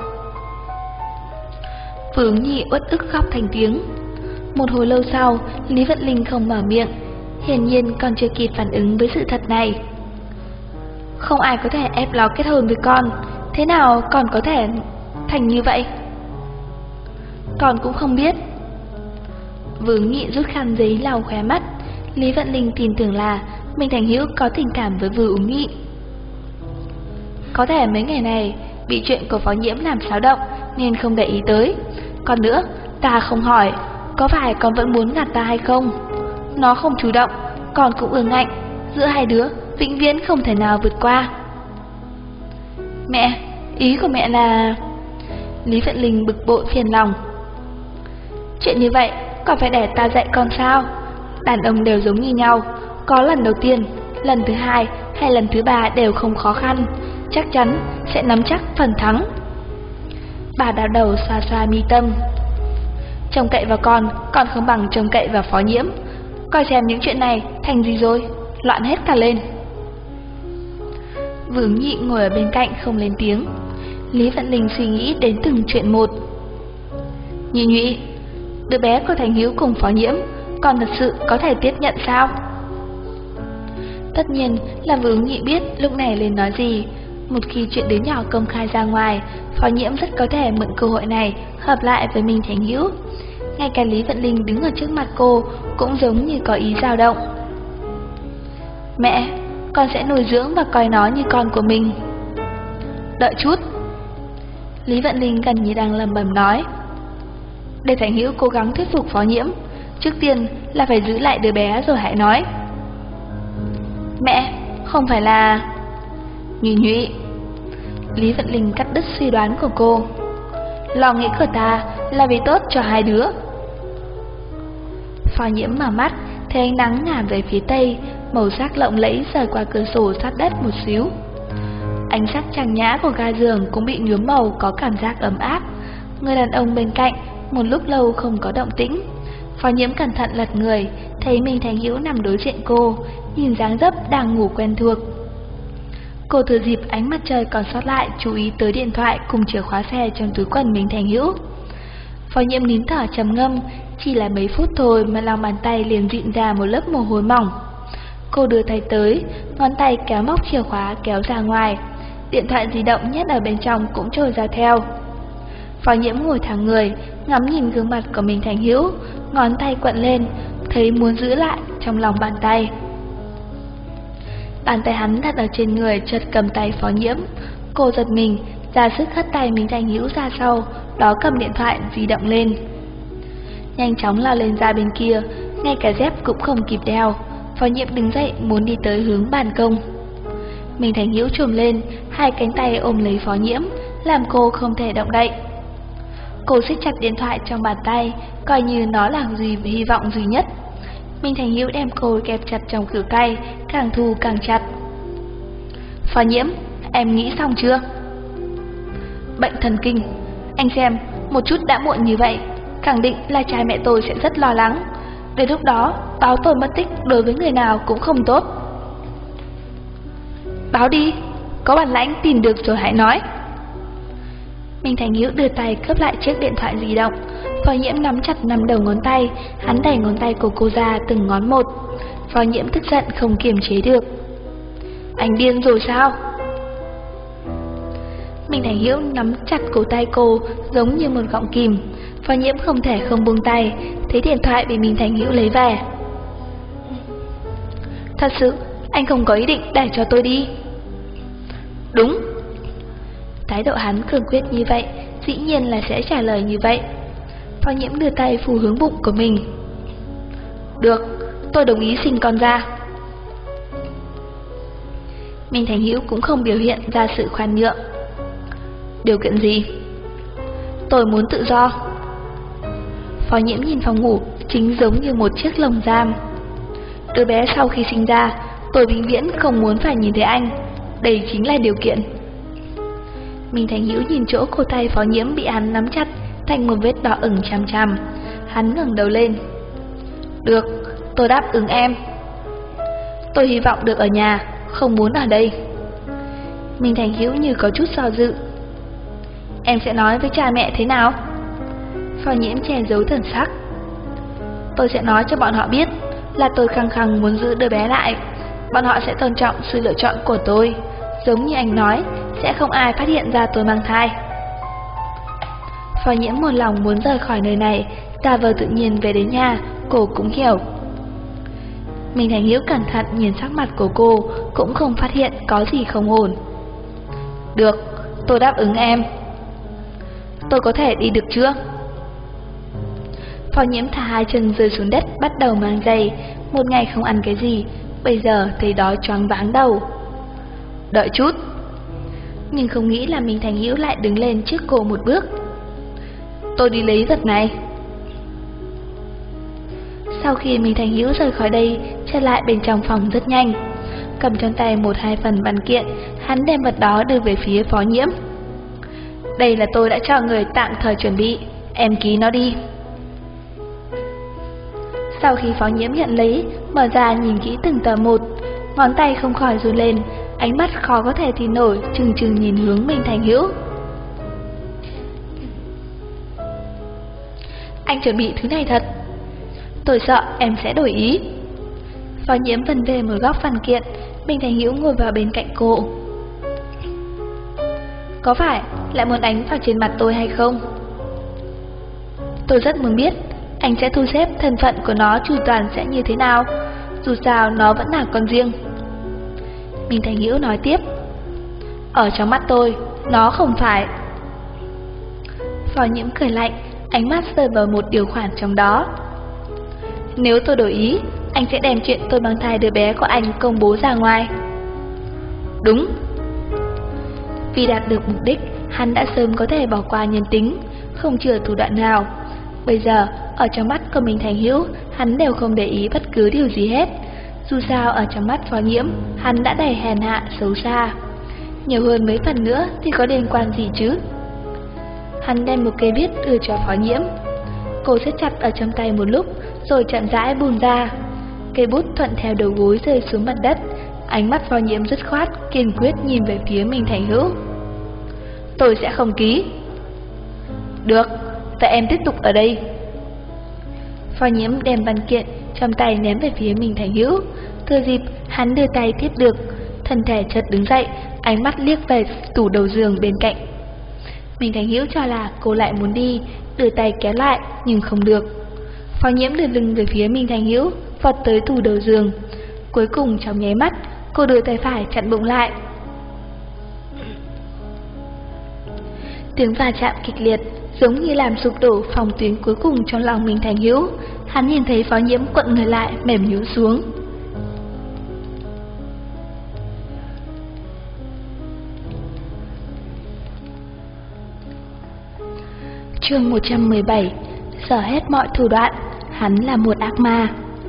Vượng Nhụy uất ức khóc thành tiếng. Một hồi lâu sau, Lý Vận Linh không mở miệng, hiển nhiên còn chưa kịp phản ứng với sự thật này. Không ai có thể ép nó kết hôn với con, thế nào còn có thể thành như vậy? Con cũng không biết. Vượng Nhụy rút khăn giấy lau khóe mắt. Lý Vận Linh tin tưởng là Minh Thành Hữu có tình cảm với Vượng Nhụy. Có thể mấy ngày này bị chuyện của Phó Nhiễm làm xáo động nên không để ý tới. Còn nữa, ta không hỏi, có phải con vẫn muốn gạt ta hay không? Nó không chủ động, con cũng ương ngạnh, giữa hai đứa vĩnh viễn không thể nào vượt qua. Mẹ, ý của mẹ là... Lý Vận Linh bực bội phiền lòng. Chuyện như vậy còn phải để ta dạy con sao? Đàn ông đều giống như nhau, có lần đầu tiên, lần thứ hai hay lần thứ ba đều không khó khăn, chắc chắn sẽ nắm chắc phần thắng. Bà đau đầu xoa xoa mi tâm. Trông cậy vào con còn không bằng trông cậy vào Phó Nhiễm. Coi xem những chuyện này thành gì rồi, loạn hết cả lên. Vượng Nhụy ngồi ở bên cạnh không lên tiếng. Lý Vận Linh suy nghĩ đến từng chuyện một. Nhị Nhụy, đứa bé của Thành Hữu cùng Phó Nhiễm, con thật sự có thể tiếp nhận sao? Tất nhiên là Vương Ứng Nhị biết lúc này lên nói gì. Một khi chuyện đứa nhỏ công khai ra ngoài, Phó Nhiễm rất có thể mượn cơ hội này hợp lại với Minh Thành Hữu. Ngay cả Lý Vận Linh đứng ở trước mặt cô cũng giống như có ý dao động. Mẹ, con sẽ nuôi dưỡng và coi nó như con của mình. Đợi chút. Lý Vận Linh gần như đang lẩm bẩm nói. Để Thành Hữu cố gắng thuyết phục Phó Nhiễm. Trước tiên là phải giữ lại đứa bé rồi hãy nói. Mẹ, không phải là... Nhụy Nhụy. Lý Vận Linh cắt đứt suy đoán của cô. Lo nghĩ của ta là vì tốt cho hai đứa. Phó Nhiễm mở mắt, thấy ánh nắng ngả về phía tây, màu sắc lộng lẫy rời qua cửa sổ sát đất một xíu. Ánh sắc trang nhã của ga giường cũng bị nhuốm màu, có cảm giác ấm áp. Người đàn ông bên cạnh một lúc lâu không có động tĩnh. Phó Nhiễm cẩn thận lật người, thấy Minh Thành Hữu nằm đối diện cô, nhìn dáng dấp đang ngủ quen thuộc. Cô thừa dịp ánh mặt trời còn sót lại, chú ý tới điện thoại cùng chìa khóa xe trong túi quần Minh Thành Hữu. Phó Nhiễm nín thở trầm ngâm, chỉ là mấy phút thôi mà lòng bàn tay liền dịn ra một lớp mồ hôi mỏng. Cô đưa tay tới, ngón tay kéo móc chìa khóa kéo ra ngoài, điện thoại di động nhét ở bên trong cũng trôi ra theo. Phó Nhiễm ngồi thẳng người, ngắm nhìn gương mặt của Minh Thành Hữu, ngón tay quặn lên, thấy muốn giữ lại trong lòng bàn tay. Bàn tay hắn đặt ở trên người chợt cầm tay Phó Nhiễm. Cô giật mình, ra sức hất tay Minh Thành Hữu ra sau, đó cầm điện thoại di động lên. Nhanh chóng lao lên ra bên kia, ngay cả dép cũng không kịp đeo. Phó Nhiễm đứng dậy muốn đi tới hướng ban công. Minh Thành Hữu trồm lên, hai cánh tay ôm lấy Phó Nhiễm, làm cô không thể động đậy. Cô siết chặt điện thoại trong bàn tay, coi như nó là hy vọng duy nhất. Minh Thành Hữu đem cô kẹp chặt trong khuỷu tay, càng thu càng chặt. Phó Nhiễm, em nghĩ xong chưa? Bệnh thần kinh. Anh xem, một chút đã muộn như vậy, khẳng định là cha mẹ tôi sẽ rất lo lắng. Đến lúc đó, báo tôi mất tích đối với người nào cũng không tốt. Báo đi, có bản lãnh tìm được rồi hãy nói. Minh Thành Hữu đưa tay cướp lại chiếc điện thoại di động. Phó Nhiễm nắm chặt nắm đầu ngón tay, hắn đẩy ngón tay của cô ra từng ngón một. Phó Nhiễm tức giận không kiềm chế được. Anh điên rồi sao? Minh Thành Hữu nắm chặt cổ tay cô giống như một gọng kìm. Phó Nhiễm không thể không buông tay, thấy điện thoại bị Minh Thành Hữu lấy về. Thật sự, anh không có ý định để cho tôi đi. Đúng. Thái độ hắn cường quyết như vậy, dĩ nhiên là sẽ trả lời như vậy. Phó Nhiễm đưa tay phủ hướng bụng của mình. Được, tôi đồng ý sinh con ra. Minh Thành Hữu cũng không biểu hiện ra sự khoan nhượng. Điều kiện gì? Tôi muốn tự do. Phó Nhiễm nhìn phòng ngủ chính giống như một chiếc lồng giam. Đứa bé sau khi sinh ra, tôi vĩnh viễn không muốn phải nhìn thấy anh. Đây chính là điều kiện. Minh Thành Hữu nhìn chỗ cổ tay Phó Nhiễm bị hắn nắm chặt thành một vết đỏ ửng chằm chằm. Hắn ngẩng đầu lên. Được, tôi đáp ứng em. Tôi hy vọng được ở nhà, không muốn ở đây. Minh Thành Hữu như có chút do dự. Em sẽ nói với cha mẹ thế nào? Phó Nhiễm che giấu thần sắc. Tôi sẽ nói cho bọn họ biết là tôi khăng khăng muốn giữ đứa bé lại. Bọn họ sẽ tôn trọng sự lựa chọn của tôi. Giống như anh nói, sẽ không ai phát hiện ra tôi mang thai. Phó Nhiễm một lòng muốn rời khỏi nơi này, giả vờ tự nhiên về đến nhà, cô cũng hiểu. Minh Thành Hữu cẩn thận nhìn sắc mặt của cô, cũng không phát hiện có gì không ổn. Được, tôi đáp ứng em. Tôi có thể đi được chưa? Phó Nhiễm thả hai chân rơi xuống đất, bắt đầu mang giày. Một ngày không ăn cái gì, bây giờ thấy đói choáng váng đầu. Đợi chút. Nhưng không nghĩ là Minh Thành Hữu lại đứng lên trước cô một bước. Tôi đi lấy vật này. Sau khi Minh Thành Hữu rời khỏi đây, trở lại bên trong phòng rất nhanh. Cầm trong tay một hai phần văn kiện, hắn đem vật đó đưa về phía Phó Nhiễm. Đây là tôi đã cho người tạm thời chuẩn bị, em ký nó đi. Sau khi Phó Nhiễm nhận lấy, mở ra nhìn kỹ từng tờ một, ngón tay không khỏi run lên, ánh mắt khó có thể tin nổi, trừng trừng nhìn hướng Minh Thành Hữu. Anh chuẩn bị thứ này thật. Tôi sợ em sẽ đổi ý. Phó Nhiễm vần về một góc văn kiện, Minh Thành Hữu ngồi vào bên cạnh cô. Có phải lại muốn đánh vào trên mặt tôi hay không? Tôi rất muốn biết anh sẽ thu xếp thân phận của nó chu toàn sẽ như thế nào. Dù sao nó vẫn là con riêng. Minh Thành Hữu nói tiếp. Ở trong mắt tôi, nó không phải. Phó Nhiễm cười lạnh, ánh mắt rơi vào một điều khoản trong đó. Nếu tôi đổi ý, anh sẽ đem chuyện tôi mang thai đứa bé của anh công bố ra ngoài. Đúng. Vì đạt được mục đích, hắn đã sớm có thể bỏ qua nhân tính, không chừa thủ đoạn nào. Bây giờ, ở trong mắt của Minh Thành Hữu, hắn đều không để ý bất cứ điều gì hết. Dù sao ở trong mắt Phó Nhiễm, hắn đã đầy hèn hạ, xấu xa. Nhiều hơn mấy phần nữa thì có liên quan gì chứ? Hắn đem một cây viết đưa cho Phó Nhiễm. Cô siết chặt ở trong tay một lúc, rồi chậm rãi buông ra. Cây bút thuận theo đầu gối rơi xuống mặt đất. Ánh mắt Phó Nhiễm dứt khoát, kiên quyết nhìn về phía Minh Thành Hữu. Tôi sẽ không ký. Được, vậy em tiếp tục ở đây. Phó Nhiễm đem văn kiện trong tay ném về phía Minh Thành Hữu. Thừa dịp hắn đưa tay tiếp được, thân thể chợt đứng dậy, ánh mắt liếc về tủ đầu giường bên cạnh. Minh Thành Hữu cho là cô lại muốn đi, đưa tay kéo lại nhưng không được. Phó Nhiễm đưa lưng về phía Minh Thành Hữu, vọt tới tủ đầu giường. Cuối cùng trong nháy mắt, cô đưa tay phải chặn bụng lại. Tiếng va chạm kịch liệt, giống như làm sụp đổ phòng tuyến cuối cùng trong lòng Minh Thành Hữu. Hắn nhìn thấy Phó Nhiễm quặn người lại, mềm nhũn xuống. Chương 117. Dở hết mọi thủ đoạn, hắn là một ác ma.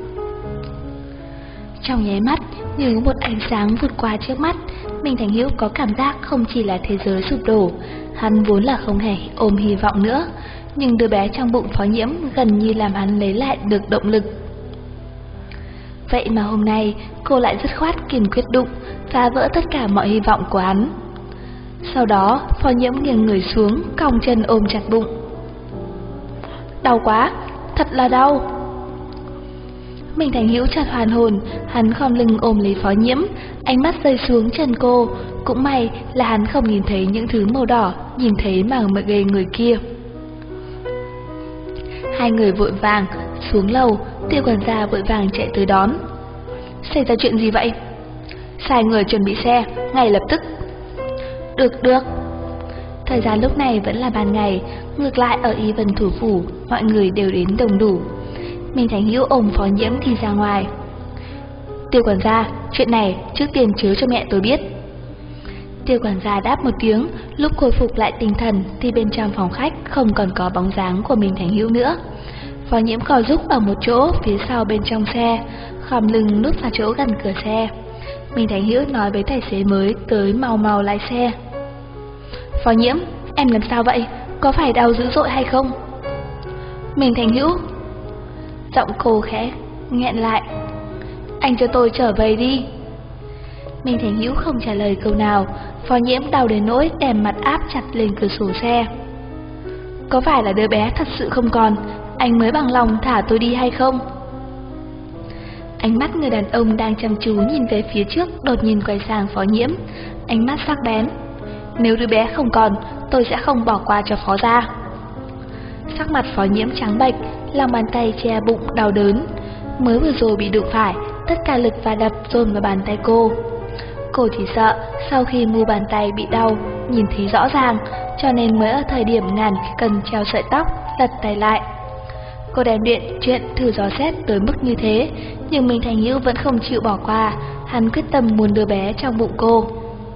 Trong nháy mắt, như một ánh sáng vụt qua trước mắt, Minh Thành Hữu có cảm giác không chỉ là thế giới sụp đổ. Hắn vốn là không hề ôm hy vọng nữa, nhưng đứa bé trong bụng Phó Nhiễm gần như làm hắn lấy lại được động lực. Vậy mà hôm nay, cô lại dứt khoát kiên quyết đụng, phá vỡ tất cả mọi hy vọng của hắn. Sau đó, Phó Nhiễm nghiêng người xuống, cong chân ôm chặt bụng. Đau quá, thật là đau. Minh Thành Hữu chợt hoàn hồn, hắn khom lưng ôm lấy Phó Nhiễm, ánh mắt rơi xuống chân cô. Cũng may là hắn không nhìn thấy những thứ màu đỏ, nhìn thấy mảng mỡ ghê người kia. Hai người vội vàng xuống lầu, Tiêu quản gia vội vàng chạy tới đón. Xảy ra chuyện gì vậy? Sai người chuẩn bị xe, ngay lập tức. Được. Thời gian lúc này vẫn là ban ngày, ngược lại ở Y Vân thủ phủ, mọi người đều đến đông đủ. Minh Thành Hữu ôm Phó Nhiễm đi ra ngoài. Tiêu quản gia, chuyện này trước tiên chứa cho mẹ tôi biết. Tiêu quản gia đáp một tiếng, lúc khôi phục lại tinh thần thì bên trong phòng khách không còn có bóng dáng của Minh Thành Hữu nữa. Phó Nhiễm co giúp ở một chỗ phía sau bên trong xe, khom lưng núp vào chỗ gần cửa xe. Minh Thành Hữu nói với tài xế mới tới mau lái xe. Phó Nhiễm, em làm sao vậy? Có phải đau dữ dội hay không? Minh Thành Hữu. Giọng cô khẽ nghẹn lại. Anh cho tôi trở về đi. Minh Thành Hữu không trả lời câu nào. Phó Nhiễm đau đến nỗi đem mặt áp chặt lên cửa sổ xe. Có phải là đứa bé thật sự không còn, anh mới bằng lòng thả tôi đi hay không? Ánh mắt người đàn ông đang chăm chú nhìn về phía trước đột nhiên quay sang Phó Nhiễm, ánh mắt sắc bén. Nếu đứa bé không còn, tôi sẽ không bỏ qua cho Phó gia. Sắc mặt Phó Nhiễm trắng bệch, lòng bàn tay che bụng đau đớn. Mới vừa rồi bị đụng phải, tất cả lực va đập dồn vào bàn tay cô. Cô chỉ sợ sau khi mu bàn tay bị đau, nhìn thấy rõ ràng, cho nên mới ở thời điểm ngàn cân treo sợi tóc, lật tay lại. Cô đem chuyện thử dò xét tới mức như thế, nhưng Minh Thành Hữu vẫn không chịu bỏ qua, hắn quyết tâm muốn đưa bé trong bụng cô.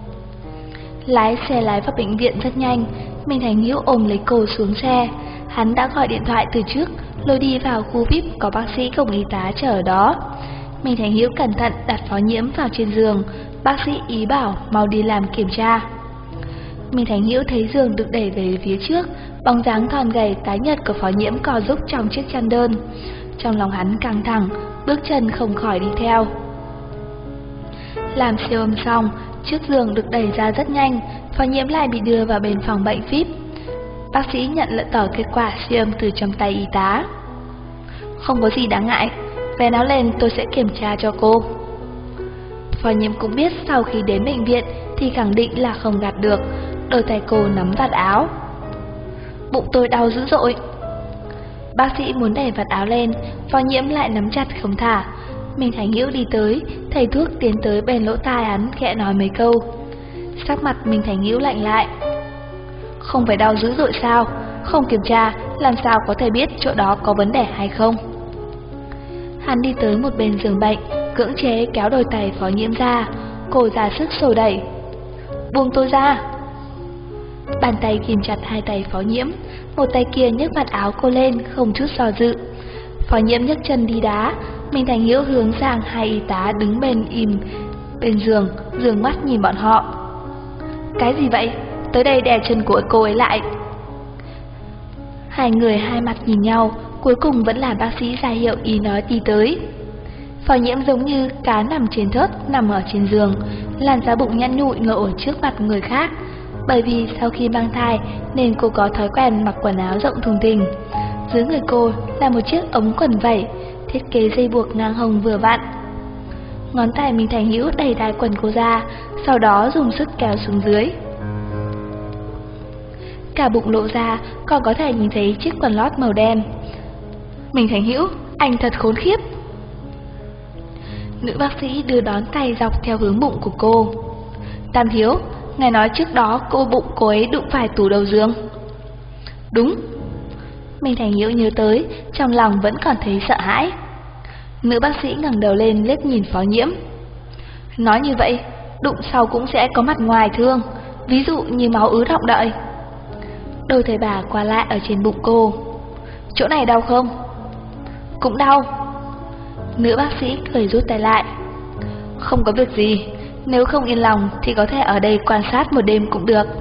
Lái xe lái vào bệnh viện rất nhanh, Minh Thành Hữu ôm lấy cô xuống xe. Hắn đã gọi điện thoại từ trước, lôi đi vào khu VIP có bác sĩ cùng y tá chờ ở đó. Minh Thành Hữu cẩn thận đặt Phó Nhiễm vào trên giường, bác sĩ ý bảo mau đi làm kiểm tra. Minh Thành Hữu thấy giường được đẩy về phía trước, bóng dáng thon gầy tái nhợt của Phó Nhiễm co giúp trong chiếc chăn đơn. Trong lòng hắn căng thẳng, bước chân không khỏi đi theo. Làm siêu âm xong, chiếc giường được đẩy ra rất nhanh, Phó Nhiễm lại bị đưa vào bên phòng bệnh VIP. Bác sĩ nhận lệnh tỏ kết quả siêu âm từ trong tay y tá. Không có gì đáng ngại, vén áo lên tôi sẽ kiểm tra cho cô. Phó Nhiễm cũng biết sau khi đến bệnh viện thì khẳng định là không gạt được, đôi tay cô nắm vạt áo. Bụng tôi đau dữ dội. Bác sĩ muốn đẩy vạt áo lên, Phó Nhiễm lại nắm chặt không thả. Minh Thành Hữu đi tới, thầy thuốc tiến tới bên lỗ tai hắn khẽ nói mấy câu. Sắc mặt Minh Thành Hữu lạnh lại. Không phải đau dữ dội sao? Không kiểm tra, làm sao có thể biết chỗ đó có vấn đề hay không? Hắn đi tới một bên giường bệnh, cưỡng chế kéo đôi tay Phó Nhiễm ra. Cô ra sức xô đẩy. Buông tôi ra! Bàn tay kìm chặt hai tay Phó Nhiễm, một tay kia nhấc vạt áo cô lên không chút do dự. Phó Nhiễm nhấc chân đi đá, Minh Thành Hữu hướng sang hai y tá đứng bên giường, dường mắt nhìn bọn họ. Cái gì vậy? Tới đây đè chân của cô ấy lại. Hai người hai mặt nhìn nhau, cuối cùng vẫn là bác sĩ ra hiệu ý nói đi tới. Phó Nhiễm giống như cá nằm trên thớt nằm ở trên giường, làn da bụng nhăn nhụi ngồi ở trước mặt người khác. Bởi vì sau khi mang thai nên cô có thói quen mặc quần áo rộng thùng thình. Dưới người cô là một chiếc ống quần vẩy, thiết kế dây buộc ngang hông vừa vặn. Ngón tay Minh Thành Hữu đẩy đai quần cô ra, sau đó dùng sức kéo xuống dưới. Cả bụng lộ ra, còn có thể nhìn thấy chiếc quần lót màu đen. Minh Thành Hữu, anh thật khốn khiếp. Nữ bác sĩ đưa đón tay dọc theo hướng bụng của cô. Tam Thiếu, ngài nói trước đó bụng cô ấy đụng phải tủ đầu giường. Đúng. Minh Thành Hữu nhớ tới, trong lòng vẫn còn thấy sợ hãi. Nữ bác sĩ ngẩng đầu lên liếc nhìn Phó Nhiễm. Nói như vậy, đụng sau cũng sẽ có mặt ngoài thương, ví dụ như máu ứ đọng đợi. Đôi thầy bà qua lại ở trên bụng cô. Chỗ này đau không? Cũng đau. Nữ bác sĩ cười rút tay lại. Không có việc gì, nếu không yên lòng thì có thể ở đây quan sát một đêm cũng được.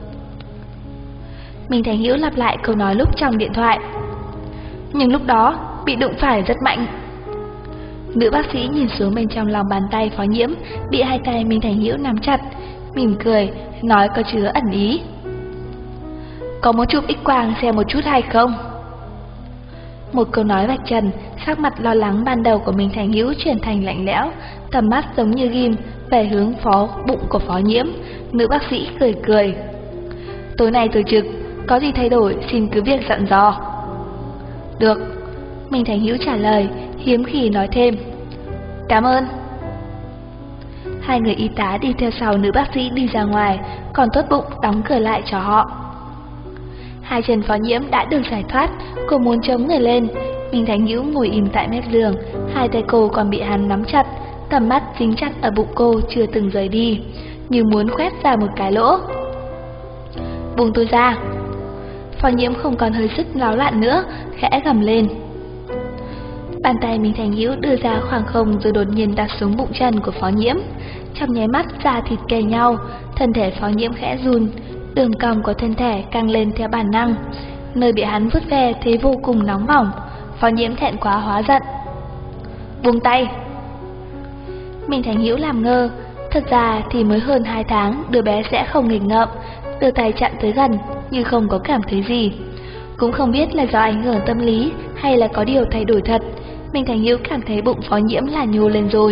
Minh Thành Hữu lặp lại câu nói lúc trong điện thoại. Nhưng lúc đó bị đụng phải rất mạnh. Nữ bác sĩ nhìn xuống bên trong lòng bàn tay Phó Nhiễm bị hai tay Minh Thành Hữu nắm chặt, mỉm cười, nói có chứa ẩn ý. Có muốn chụp X-quang xem một chút hay không? Một câu nói vạch trần, sắc mặt lo lắng ban đầu của Minh Thành Hữu chuyển thành lạnh lẽo, tầm mắt giống như ghim về hướng bụng của Phó Nhiễm. Nữ bác sĩ cười cười. Tối nay tôi trực, có gì thay đổi xin cứ việc dặn dò. Được. Minh Thành Hữu trả lời, hiếm khi nói thêm. Cảm ơn. Hai người y tá đi theo sau nữ bác sĩ đi ra ngoài, còn tốt bụng đóng cửa lại cho họ. Hai chân Phó Nhiễm đã được giải thoát, cô muốn chống người lên. Minh Thành Hữu ngồi im tại mép giường, hai tay cô còn bị hắn nắm chặt, tầm mắt dính chặt ở bụng cô chưa từng rời đi, như muốn khoét ra một cái lỗ. Buông tôi ra. Phó Nhiễm không còn hơi sức láo lạn nữa, khẽ gầm lên. Bàn tay Minh Thành Hữu đưa ra khoảng không rồi đột nhiên đặt xuống bụng chân của Phó Nhiễm. Trong nháy mắt da thịt kề nhau, thân thể Phó Nhiễm khẽ run, đường cong của thân thể căng lên theo bản năng. Nơi bị hắn vuốt ve thấy vô cùng nóng bỏng, Phó Nhiễm thẹn quá hóa giận. Buông tay. Minh Thành Hữu làm ngơ, thật ra thì mới hơn 2 tháng, đứa bé sẽ không nghịch ngợm, đưa tay chạm tới gần nhưng không có cảm thấy gì. Cũng không biết là do ảnh hưởng tâm lý hay là có điều thay đổi thật, Minh Thành Hữu cảm thấy bụng Phó Nhiễm là nhô lên rồi.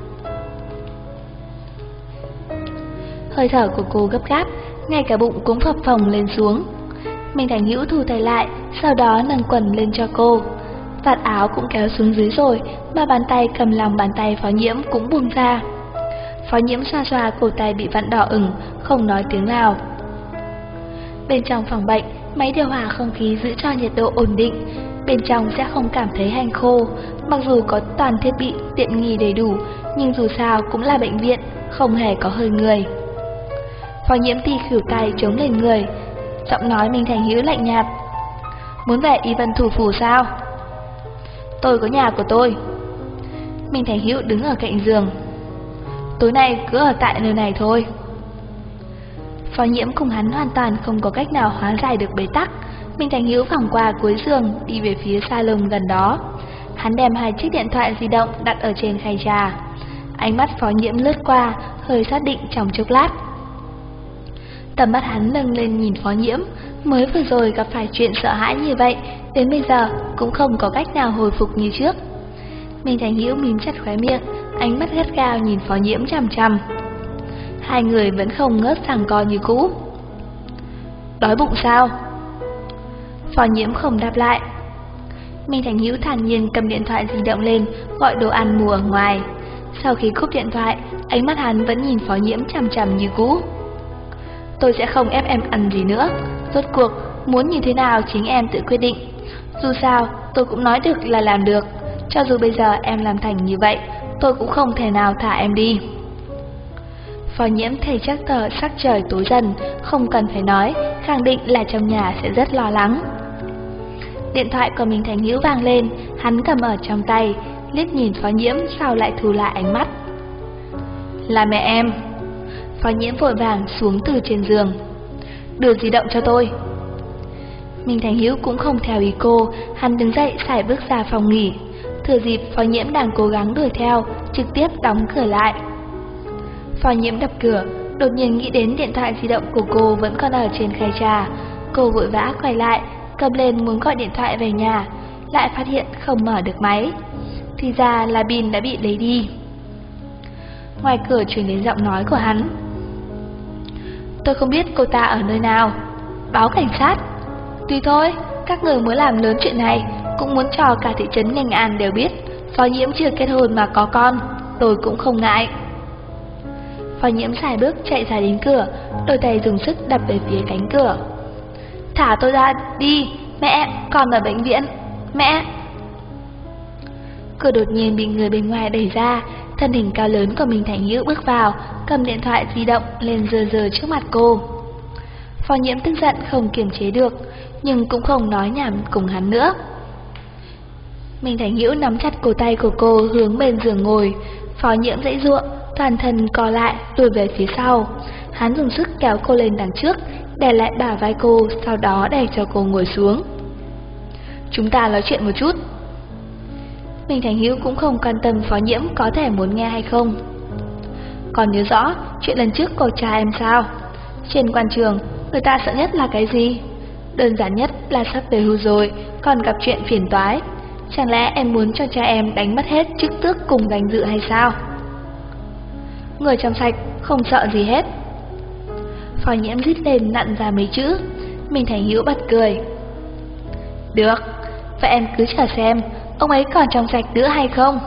Hơi thở của cô gấp gáp, ngay cả bụng cũng phập phồng lên xuống. Minh Thành Hữu thu tay lại, sau đó nâng quần lên cho cô. Vạt áo cũng kéo xuống dưới rồi, mà bàn tay cầm lòng bàn tay Phó Nhiễm cũng buông ra. Phó Nhiễm xoa xoa cổ tay bị vặn đỏ ửng, không nói tiếng nào. Bên trong phòng bệnh, máy điều hòa không khí giữ cho nhiệt độ ổn định, bên trong sẽ không cảm thấy hanh khô. Mặc dù có toàn thiết bị tiện nghi đầy đủ, nhưng dù sao cũng là bệnh viện, không hề có hơi người. Phó Nhiễm thì khỉu tay chống lên người, giọng nói Minh Thành Hữu lạnh nhạt. Muốn về Y Vân thủ phủ sao? Tôi có nhà của tôi. Minh Thành Hữu đứng ở cạnh giường. Tối nay cứ ở tại nơi này thôi. Phó Nhiễm cùng hắn hoàn toàn không có cách nào hóa giải được bế tắc. Minh Thành Hữu vòng qua cuối giường đi về phía salon gần đó. Hắn đem 2 chiếc điện thoại di động đặt ở trên khay trà. Ánh mắt Phó Nhiễm lướt qua, hơi xác định trong chốc lát. Tầm mắt hắn nâng lên nhìn Phó Nhiễm, mới vừa rồi gặp phải chuyện sợ hãi như vậy, đến bây giờ cũng không có cách nào hồi phục như trước. Minh Thành Hữu mím chặt khóe miệng, ánh mắt gắt gao nhìn Phó Nhiễm chằm chằm. Hai người vẫn không ngớt giằng co như cũ. Đói bụng sao? Phó Nhiễm không đáp lại. Minh Thành Hữu thản nhiên cầm điện thoại di động lên, gọi đồ ăn mua ở ngoài. Sau khi cúp điện thoại, ánh mắt hắn vẫn nhìn Phó Nhiễm chằm chằm như cũ. Tôi sẽ không ép em ăn gì nữa. Rốt cuộc, muốn như thế nào chính em tự quyết định. Dù sao, tôi cũng nói được là làm được. Cho dù bây giờ em làm thành như vậy, tôi cũng không thể nào thả em đi. Phó Nhiễm thấy chắc tờ sắc trời tối dần, không cần phải nói, khẳng định là trong nhà sẽ rất lo lắng. Điện thoại của Minh Thành Hữu vang lên, hắn cầm ở trong tay, liếc nhìn Phó Nhiễm sau lại thu lại ánh mắt. Là mẹ em. Phó Nhiễm vội vàng xuống từ trên giường. Đưa di động cho tôi. Minh Thành Hữu cũng không theo ý cô, hắn đứng dậy sải bước ra phòng nghỉ. Thừa dịp Phó Nhiễm đang cố gắng đuổi theo, trực tiếp đóng cửa lại. Phó Nhiễm đập cửa, đột nhiên nghĩ đến điện thoại di động của cô vẫn còn ở trên khay trà. Cô vội vã quay lại, cầm lên muốn gọi điện thoại về nhà, lại phát hiện không mở được máy. Thì ra là pin đã bị lấy đi. Ngoài cửa truyền đến giọng nói của hắn. Tôi không biết cô ta ở nơi nào. Báo cảnh sát. Tùy thôi, các người muốn làm lớn chuyện này, cũng muốn cho cả thị trấn Ninh An đều biết Phó Nhiễm chưa kết hôn mà có con, tôi cũng không ngại. Phó Nhiễm sải bước chạy ra đến cửa, đôi tay dùng sức đập về phía cánh cửa. Thả tôi ra đi, mẹ, con ở bệnh viện, mẹ. Cửa đột nhiên bị người bên ngoài đẩy ra, thân hình cao lớn của Minh Thành Hữu bước vào, cầm điện thoại di động lên giơ trước mặt cô. Phó Nhiễm tức giận không kiềm chế được, nhưng cũng không nói nhảm cùng hắn nữa. Minh Thành Hữu nắm chặt cổ tay của cô hướng bên giường ngồi. Phó Nhiễm giãy giụa, toàn thân co lại, lùi về phía sau. Hắn dùng sức kéo cô lên đằng trước, đè lại bả vai cô, sau đó đè cho cô ngồi xuống. Chúng ta nói chuyện một chút. Minh Thành Hữu cũng không quan tâm Phó Nhiễm có thể muốn nghe hay không. Còn nhớ rõ chuyện lần trước của cha em sao? Trên quan trường, người ta sợ nhất là cái gì? Đơn giản nhất là sắp về hưu rồi, còn gặp chuyện phiền toái. Chẳng lẽ em muốn cho cha em đánh mất hết chức tước cùng danh dự hay sao? Người trong sạch không sợ gì hết. Phó Nhiễm rít lên nặn ra mấy chữ. Minh Thành Hữu bật cười. Được, vậy em cứ chờ xem ông ấy còn trong sạch nữa hay không.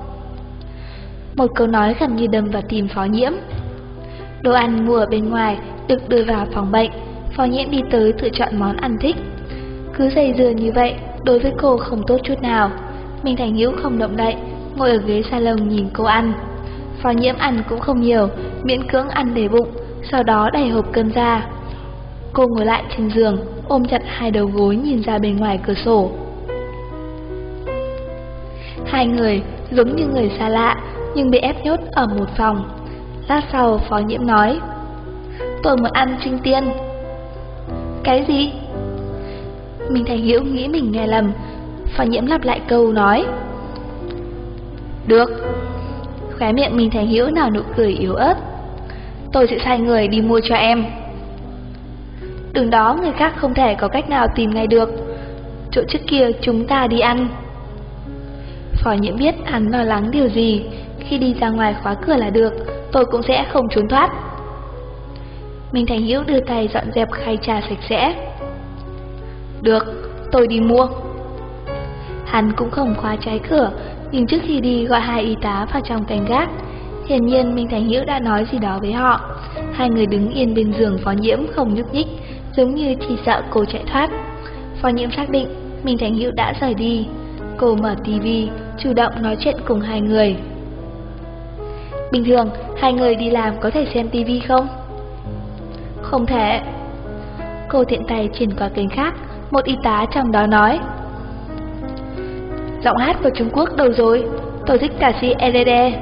Một câu nói gần như đâm vào tim Phó Nhiễm. Đồ ăn mua ở bên ngoài được đưa vào phòng bệnh. Phó Nhiễm đi tới tự chọn món ăn thích. Cứ dây dưa như vậy đối với cô không tốt chút nào. Minh Thành Hữu không động đậy, ngồi ở ghế salon nhìn cô ăn. Phó Nhiễm ăn cũng không nhiều, miễn cưỡng ăn để bụng, sau đó đẩy hộp cơm ra. Cô ngồi lại trên giường, ôm chặt hai đầu gối nhìn ra bên ngoài cửa sổ. Hai người giống như người xa lạ, nhưng bị ép nhốt ở một phòng. Lát sau Phó Nhiễm nói, tôi muốn ăn sinh tiên. Cái gì? Minh Thành Hữu nghĩ mình nghe lầm. Phó Nhiễm lặp lại câu nói. Được. Khóe miệng Minh Thành Hữu nở nụ cười yếu ớt. Tôi sẽ sai người đi mua cho em. Đường đó người khác không thể có cách nào tìm ngay được. Chỗ trước kia chúng ta đi ăn. Phó Nhiễm biết hắn lo lắng điều gì. Khi đi ra ngoài khóa cửa là được, tôi cũng sẽ không trốn thoát. Minh Thành Hữu đưa tay dọn dẹp khay trà sạch sẽ. Được, tôi đi mua. Hắn cũng không khóa trái cửa, nhưng trước khi đi gọi hai y tá vào trong canh gác. Hiển nhiên Minh Thành Hữu đã nói gì đó với họ. Hai người đứng yên bên giường Phó Nhiễm không nhúc nhích, giống như chỉ sợ cô chạy thoát. Phó Nhiễm xác định Minh Thành Hữu đã rời đi. Cô mở tivi, chủ động nói chuyện cùng hai người. Bình thường hai người đi làm có thể xem tivi không? Không thể. Cô tiện tay chuyển qua kênh khác. Một y tá trong đó nói, giọng hát của Trung Quốc đâu rồi? Tôi thích ca sĩ LED.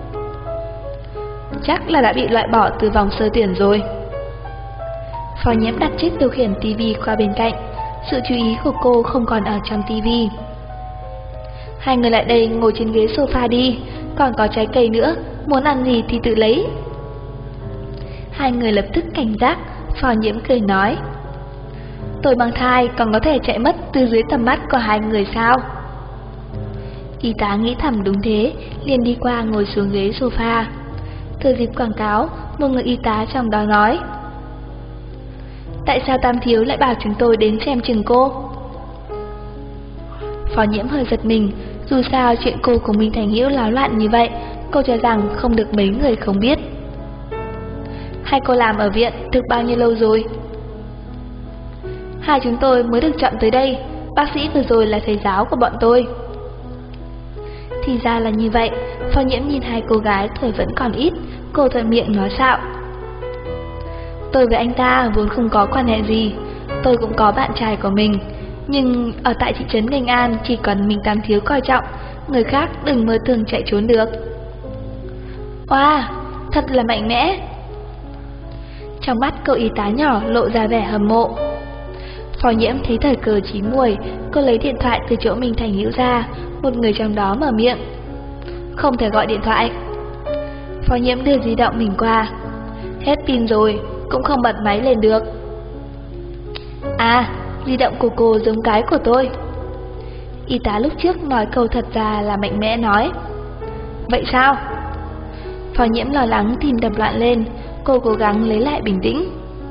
Chắc là đã bị loại bỏ từ vòng sơ tuyển rồi. Phó Nhiễm đặt chiếc điều khiển tivi qua bên cạnh. Sự chú ý của cô không còn ở trong tivi. Hai người lại đây ngồi trên ghế sofa đi. Còn có trái cây nữa, muốn ăn gì thì tự lấy. Hai người lập tức cảnh giác. Phó Nhiễm cười nói, tôi mang thai còn có thể chạy mất từ dưới tầm mắt của hai người sao? Y tá nghĩ thầm đúng thế, liền đi qua ngồi xuống ghế sofa. Thừa dịp quảng cáo, một người y tá trong đó nói: "Tại sao Tam thiếu lại bảo chúng tôi đến xem chừng cô?" Phó Nhiễm hơi giật mình, dù sao chuyện cô cùng Minh Thành Hữu láo loạn như vậy, cô cho rằng không được mấy người không biết. "Hai cô làm ở viện được bao nhiêu lâu rồi?" "Hai chúng tôi mới được chọn tới đây, bác sĩ vừa rồi là thầy giáo của bọn tôi." Thì ra là như vậy. Phó Nhiễm nhìn hai cô gái tuổi vẫn còn ít, cô thuận miệng nói xạo: "Tôi với anh ta vốn không có quan hệ gì, tôi cũng có bạn trai của mình, nhưng ở tại thị trấn Nghênh An chỉ cần mình Tam thiếu coi trọng, người khác đừng mơ tưởng chạy trốn được." "Wow, thật là mạnh mẽ." Trong mắt cậu y tá nhỏ lộ ra vẻ hâm mộ. Phó Nhiễm thấy thời cơ chín muồi, cô lấy điện thoại từ chỗ Minh Thành Hữu ra, một người trong đó mở miệng: "Không thể gọi điện thoại." Phó Nhiễm đưa di động mình qua: "Hết pin rồi, cũng không bật máy lên được." "À, di động của cô giống cái của tôi." Y tá lúc trước nói câu thật ra là mạnh mẽ nói: "Vậy sao?" Phó Nhiễm lo lắng tim đập loạn lên, cô cố gắng lấy lại bình tĩnh.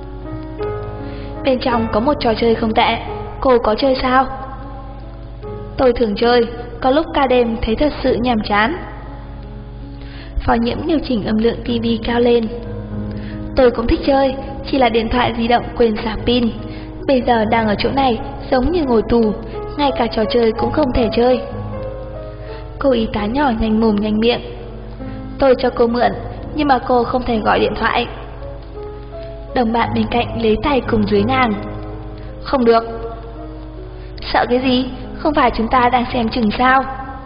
"Bên trong có một trò chơi không tệ, cô có chơi sao?" "Tôi thường chơi, có lúc ca đêm thấy thật sự nhàm chán." Phó Nhiễm điều chỉnh âm lượng tivi cao lên: "Tôi cũng thích chơi, chỉ là điện thoại di động quên sạc pin. Bây giờ đang ở chỗ này giống như ngồi tù, ngay cả trò chơi cũng không thể chơi." Cô y tá nhỏ nhanh mồm nhanh miệng: "Tôi cho cô mượn, nhưng mà cô không thể gọi điện thoại." Đồng bạn bên cạnh lấy tay cùng dưới nàng: "Không được." "Sợ cái gì, không phải chúng ta đang xem chừng sao?"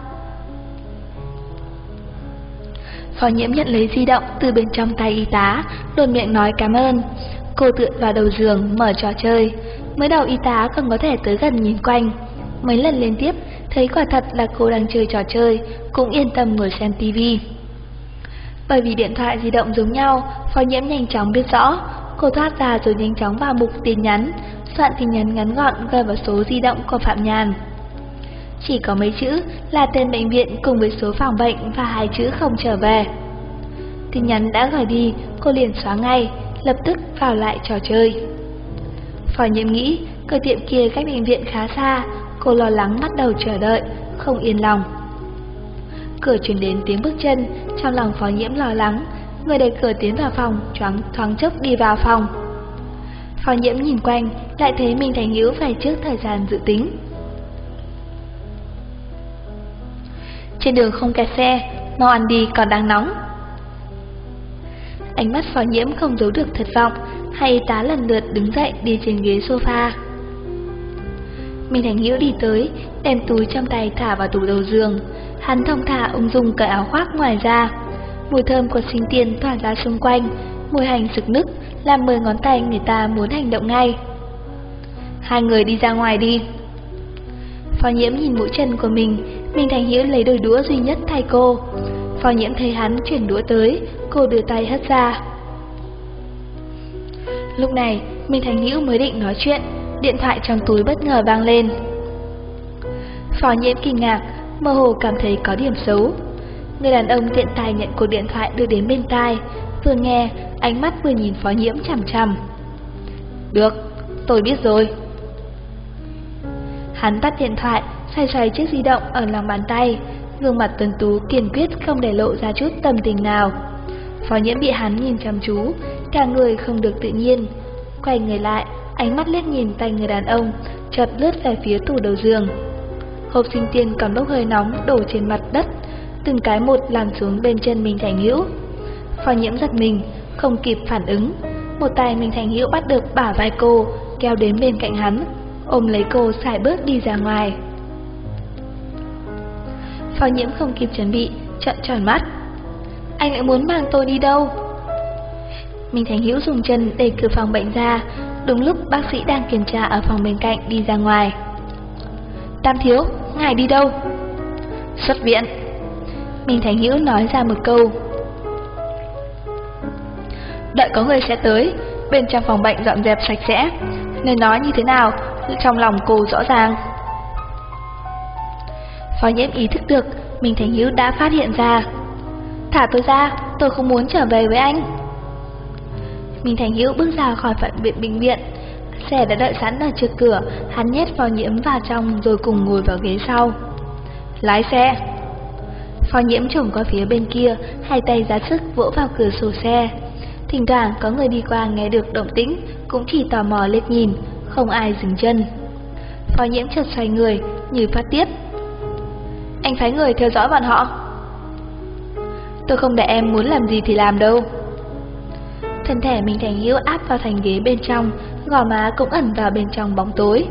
Phó Nhiễm nhận lấy di động từ bên trong tay y tá, đột miệng nói cảm ơn. Cô tựa vào đầu giường mở trò chơi. Mới đầu y tá còn có thể tới gần nhìn quanh, mấy lần liên tiếp thấy quả thật là cô đang chơi trò chơi, cũng yên tâm ngồi xem tivi. Bởi vì điện thoại di động giống nhau, Phó Nhiễm nhanh chóng biết rõ. Cô thoát ra rồi nhanh chóng vào mục tin nhắn, soạn tin nhắn ngắn gọn gửi vào số di động của Phạm Nhàn. Chỉ có mấy chữ là tên bệnh viện cùng với số phòng bệnh và 2 chữ không trở về. Tin nhắn đã gửi đi, cô liền xóa ngay, lập tức vào lại trò chơi. Phó Nhiễm nghĩ cửa tiệm kia cách bệnh viện khá xa, cô lo lắng bắt đầu chờ đợi, không yên lòng. Cửa truyền đến tiếng bước chân, trong lòng Phó Nhiễm lo lắng, người đẩy cửa tiến vào phòng, thoáng chốc đi vào phòng. Phó Nhiễm nhìn quanh, lại thấy Minh Thành Hữu phải trước thời gian dự tính. "Trên đường không kẹt xe, mau ăn đi còn đang nóng." Ánh mắt Phó Nhiễm không giấu được thất vọng, hai y tá lần lượt đứng dậy đi trên ghế sofa. Minh Thành Hữu đi tới, đem túi trong tay thả vào tủ đầu giường. Hắn thong thả ung dung cởi áo khoác ngoài ra. Mùi thơm của sinh tiên tỏa ra xung quanh, mùi hành sực nức làm 10 ngón tay người ta muốn hành động ngay. "Hai người đi ra ngoài đi." Phó Nhiễm nhìn mũi chân của mình, Minh Thành Hữu lấy đôi đũa duy nhất thay cô. Phó Nhiễm thấy hắn chuyển đũa tới, cô đưa tay hất ra. Lúc này, Minh Thành Hữu mới định nói chuyện, điện thoại trong túi bất ngờ vang lên. Phó Nhiễm kinh ngạc, mơ hồ cảm thấy có điểm xấu. Người đàn ông tiện tay nhận cuộc điện thoại đưa đến bên tai, vừa nghe, ánh mắt vừa nhìn Phó Nhiễm chằm chằm. "Được, tôi biết rồi." Hắn tắt điện thoại, xoay xoay chiếc di động ở lòng bàn tay, gương mặt tuấn tú kiên quyết không để lộ ra chút tâm tình nào. Phó Nhiễm bị hắn nhìn chăm chú, cả người không được tự nhiên. Quay người lại, ánh mắt liếc nhìn tay người đàn ông, chợt lướt về phía tủ đầu giường. Hộp sinh tiên còn bốc hơi nóng đổ trên mặt đất, từng cái một làm xuống bên chân Minh Thành Hữu. Phó Nhiễm giật mình, không kịp phản ứng, một tay Minh Thành Hữu bắt được bả vai cô, kéo đến bên cạnh hắn, ôm lấy cô sải bước đi ra ngoài. Phó Nhiễm không kịp chuẩn bị, trợn tròn mắt. "Anh lại muốn mang tôi đi đâu?" Minh Thành Hữu dùng chân đẩy cửa phòng bệnh ra, đúng lúc bác sĩ đang kiểm tra ở phòng bên cạnh đi ra ngoài. "Tam thiếu, ngài đi đâu?" "Xuất viện." Minh Thành Hữu nói ra một câu. "Đợi có người sẽ tới, bên trong phòng bệnh dọn dẹp sạch sẽ, nên nói như thế nào, trong lòng cô rõ ràng." Phó Nhiễm ý thức được Minh Thành Hữu đã phát hiện ra. Thả tôi ra, tôi không muốn trở về với anh. Minh Thành Hữu bước ra khỏi bệnh viện. Xe đã đợi sẵn ở trước cửa, hắn nhét Phó Nhiễm vào trong rồi cùng ngồi vào ghế sau. Lái xe. Phó Nhiễm trồm qua phía bên kia, hai tay ra sức vỗ vào cửa sổ xe. Thỉnh thoảng có người đi qua nghe được động tĩnh, cũng chỉ tò mò liếc nhìn, không ai dừng chân. Phó Nhiễm chợt xoay người, như phát tiết. Anh phái người theo dõi bọn họ. Tôi không để em muốn làm gì thì làm đâu. Thân thể Minh Thành Hữu áp vào thành ghế bên trong, gò má cũng ẩn vào bên trong bóng tối.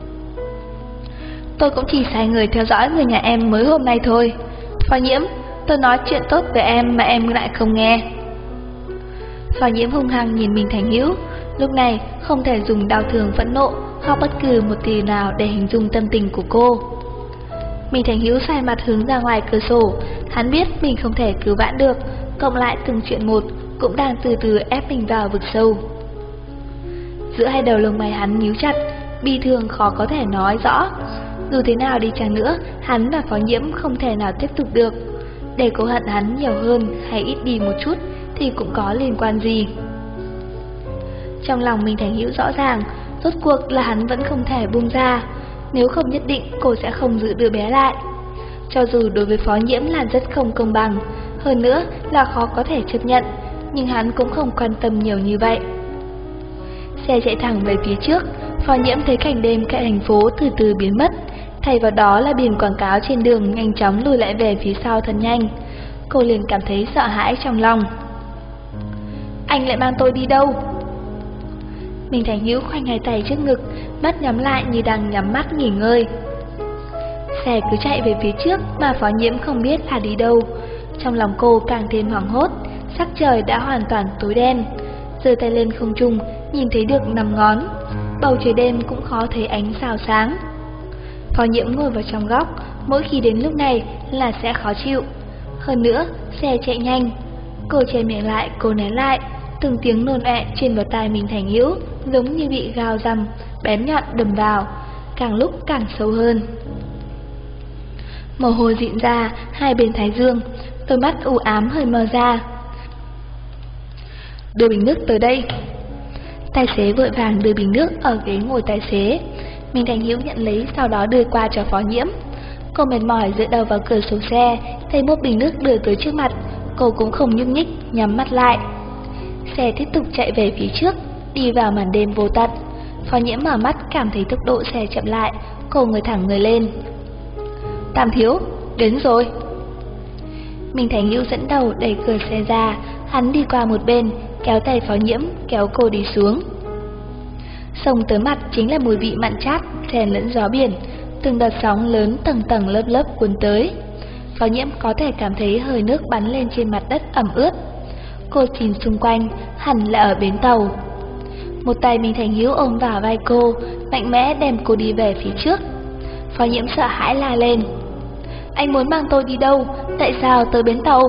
Tôi cũng chỉ sai người theo dõi người nhà em mới hôm nay thôi. Phó Nhiễm, tôi nói chuyện tốt với em mà em lại không nghe. Phó Nhiễm hung hăng nhìn Minh Thành Hữu, lúc này không thể dùng đau thương phẫn nộ hoặc bất cứ một từ nào để hình dung tâm tình của cô. Minh Thành Hữu xoay mặt hướng ra ngoài cửa sổ, hắn biết mình không thể cứu vãn được, cộng lại từng chuyện một cũng đang từ từ ép mình vào vực sâu. Giữa hai đầu lông mày hắn nhíu chặt, bi thương khó có thể nói rõ. Dù thế nào đi chăng nữa, hắn và Phó Nhiễm không thể nào tiếp tục được. Để cô hận hắn nhiều hơn hay ít đi một chút thì cũng có liên quan gì. Trong lòng Minh Thành Hữu rõ ràng, rốt cuộc là hắn vẫn không thể buông ra. Nếu không nhất định cô sẽ không giữ đứa bé lại. Cho dù đối với Phó Nhiễm là rất không công bằng, hơn nữa là khó có thể chấp nhận, nhưng hắn cũng không quan tâm nhiều như vậy. Xe chạy thẳng về phía trước, Phó Nhiễm thấy cảnh đêm cạnh thành phố từ từ biến mất, thay vào đó là biển quảng cáo trên đường nhanh chóng lùi lại về phía sau thật nhanh. Cô liền cảm thấy sợ hãi trong lòng. Anh lại mang tôi đi đâu? Minh Thành Hữu khoanh hai tay trước ngực, mắt nhắm lại như đang nhắm mắt nghỉ ngơi. Xe cứ chạy về phía trước mà Phó Nhiễm không biết là đi đâu. Trong lòng cô càng thêm hoảng hốt, sắc trời đã hoàn toàn tối đen. Giơ tay lên không trung, nhìn thấy được 5 ngón. Bầu trời đêm cũng khó thấy ánh sao sáng. Phó Nhiễm ngồi vào trong góc, mỗi khi đến lúc này là sẽ khó chịu. Hơn nữa, xe chạy nhanh. Cô che miệng lại, cô nén lại. Từng tiếng nôn ọe trên vào tai Minh Thành Hữu giống như bị gao răm bén nhọn đâm vào, càng lúc càng sâu hơn. Mồ hôi rịn ra hai bên thái dương, đôi mắt u ám hơi mờ ra. Đưa bình nước tới đây. Tài xế vội vàng đưa bình nước ở ghế ngồi tài xế. Minh Thành Hữu nhận lấy, sau đó đưa qua cho Phó Nhiễm. Cô mệt mỏi dựa đầu vào cửa sổ xe, thấy một bình nước đưa tới trước mặt, cô cũng không nhúc nhích, nhắm mắt lại. Xe tiếp tục chạy về phía trước, đi vào màn đêm vô tận. Phó Nhiễm mở mắt cảm thấy tốc độ xe chậm lại, cô ngồi thẳng người lên. Tam thiếu, đến rồi. Minh Thành Hữu dẫn đầu đẩy cửa xe ra, hắn đi qua một bên, kéo tay Phó Nhiễm, kéo cô đi xuống. Xông tới mặt chính là mùi vị mặn chát, xen lẫn gió biển, từng đợt sóng lớn tầng tầng lớp lớp cuốn tới. Phó Nhiễm có thể cảm thấy hơi nước bắn lên trên mặt đất ẩm ướt. Cô nhìn xung quanh, hẳn là ở bến tàu. Một tay Minh Thành Hữu ôm vào vai cô, mạnh mẽ đem cô đi về phía trước. Phó Nhiễm sợ hãi la lên. Anh muốn mang tôi đi đâu? Tại sao tới bến tàu?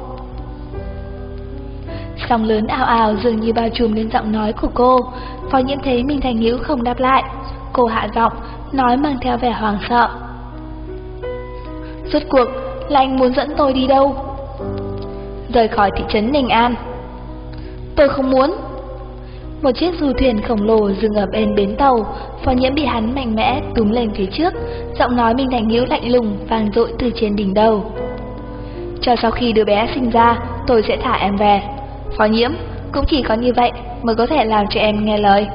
Sóng lớn ào ào dường như bao trùm lên giọng nói của cô. Phó Nhiễm thấy Minh Thành Hữu không đáp lại, cô hạ giọng, nói mang theo vẻ hoảng sợ. Rốt cuộc là anh muốn dẫn tôi đi đâu? Rời khỏi thị trấn Ninh An. Tôi không muốn. Một chiếc du thuyền khổng lồ dừng ở bên bến tàu. Phó Nhiễm bị hắn mạnh mẽ túm lên phía trước, giọng nói Minh Thành Hữu lạnh lùng vang dội từ trên đỉnh đầu. Cho sau khi đứa bé sinh ra, tôi sẽ thả em về. Phó Nhiễm, cũng chỉ có như vậy mới có thể làm cho em nghe lời.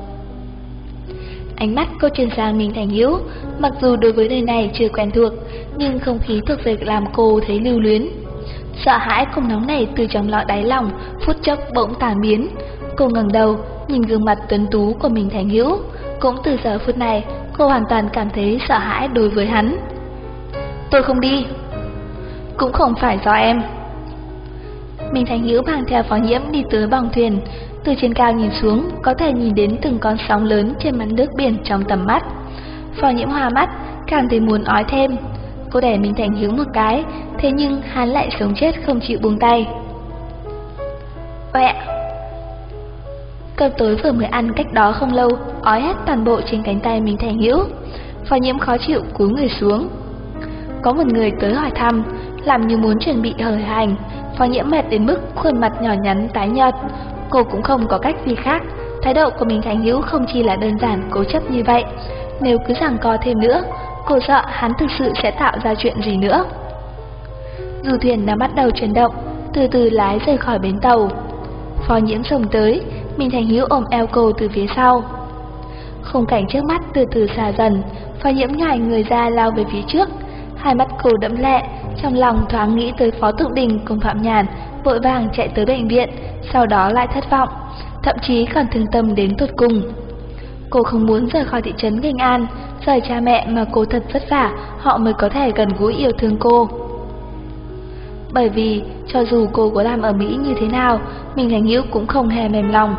Ánh mắt cô chuyển sang Minh Thành Hữu, mặc dù đối với nơi này chưa quen thuộc, nhưng không khí thuộc về làm cô thấy lưu luyến. Sợ hãi cùng nóng này từ trong lọ đáy lòng phút chốc bỗng tan biến. Cô ngẩng đầu nhìn gương mặt tuấn tú của Minh Thành Hữu. Cũng từ giờ phút này cô hoàn toàn cảm thấy sợ hãi đối với hắn. Tôi không đi. Cũng không phải do em. Minh Thành Hữu mang theo Phó Nhiễm đi tới bong thuyền. Từ trên cao nhìn xuống, có thể nhìn đến từng con sóng lớn trên mặt nước biển trong tầm mắt. Phó Nhiễm hoa mắt, càng thấy muốn ói thêm. Cô đẩy Minh Thành Hữu một cái, thế nhưng hắn lại sống chết không chịu buông tay. Oẹ! Cơm tối vừa mới ăn cách đó không lâu, ói hết toàn bộ trên cánh tay Minh Thành Hữu. Phó Nhiễm khó chịu cúi người xuống. có một người tới hỏi thăm, làm như muốn chuẩn bị hời hành. Phó Nhiễm mệt đến mức khuôn mặt nhỏ nhắn tái nhợt. Cô cũng không có cách gì khác. Thái độ của Minh Thành Hữu không chỉ là đơn giản cố chấp như vậy. Nếu cứ giằng co thêm nữa, cô sợ hắn thực sự sẽ tạo ra chuyện gì nữa. Du thuyền đã bắt đầu chuyển động, từ từ lái rời khỏi bến tàu. Phó Nhiễm xông tới, Minh Thành Hữu ôm eo cô từ phía sau. Khung cảnh trước mắt từ từ xa dần, Phó Nhiễm nhảy người ra lao về phía trước. Hai mắt cô đẫm lệ, trong lòng thoáng nghĩ tới Phó Tụng Đình cùng Phạm Nhàn, vội vàng chạy tới bệnh viện, sau đó lại thất vọng, thậm chí còn thương tâm đến tột cùng. Cô không muốn rời khỏi thị trấn Nghênh An, rời cha mẹ mà cô thật vất vả, họ mới có thể gần gũi yêu thương cô. Bởi vì, cho dù cô có làm ở Mỹ như thế nào, Minh Thành Hữu cũng không hề mềm lòng.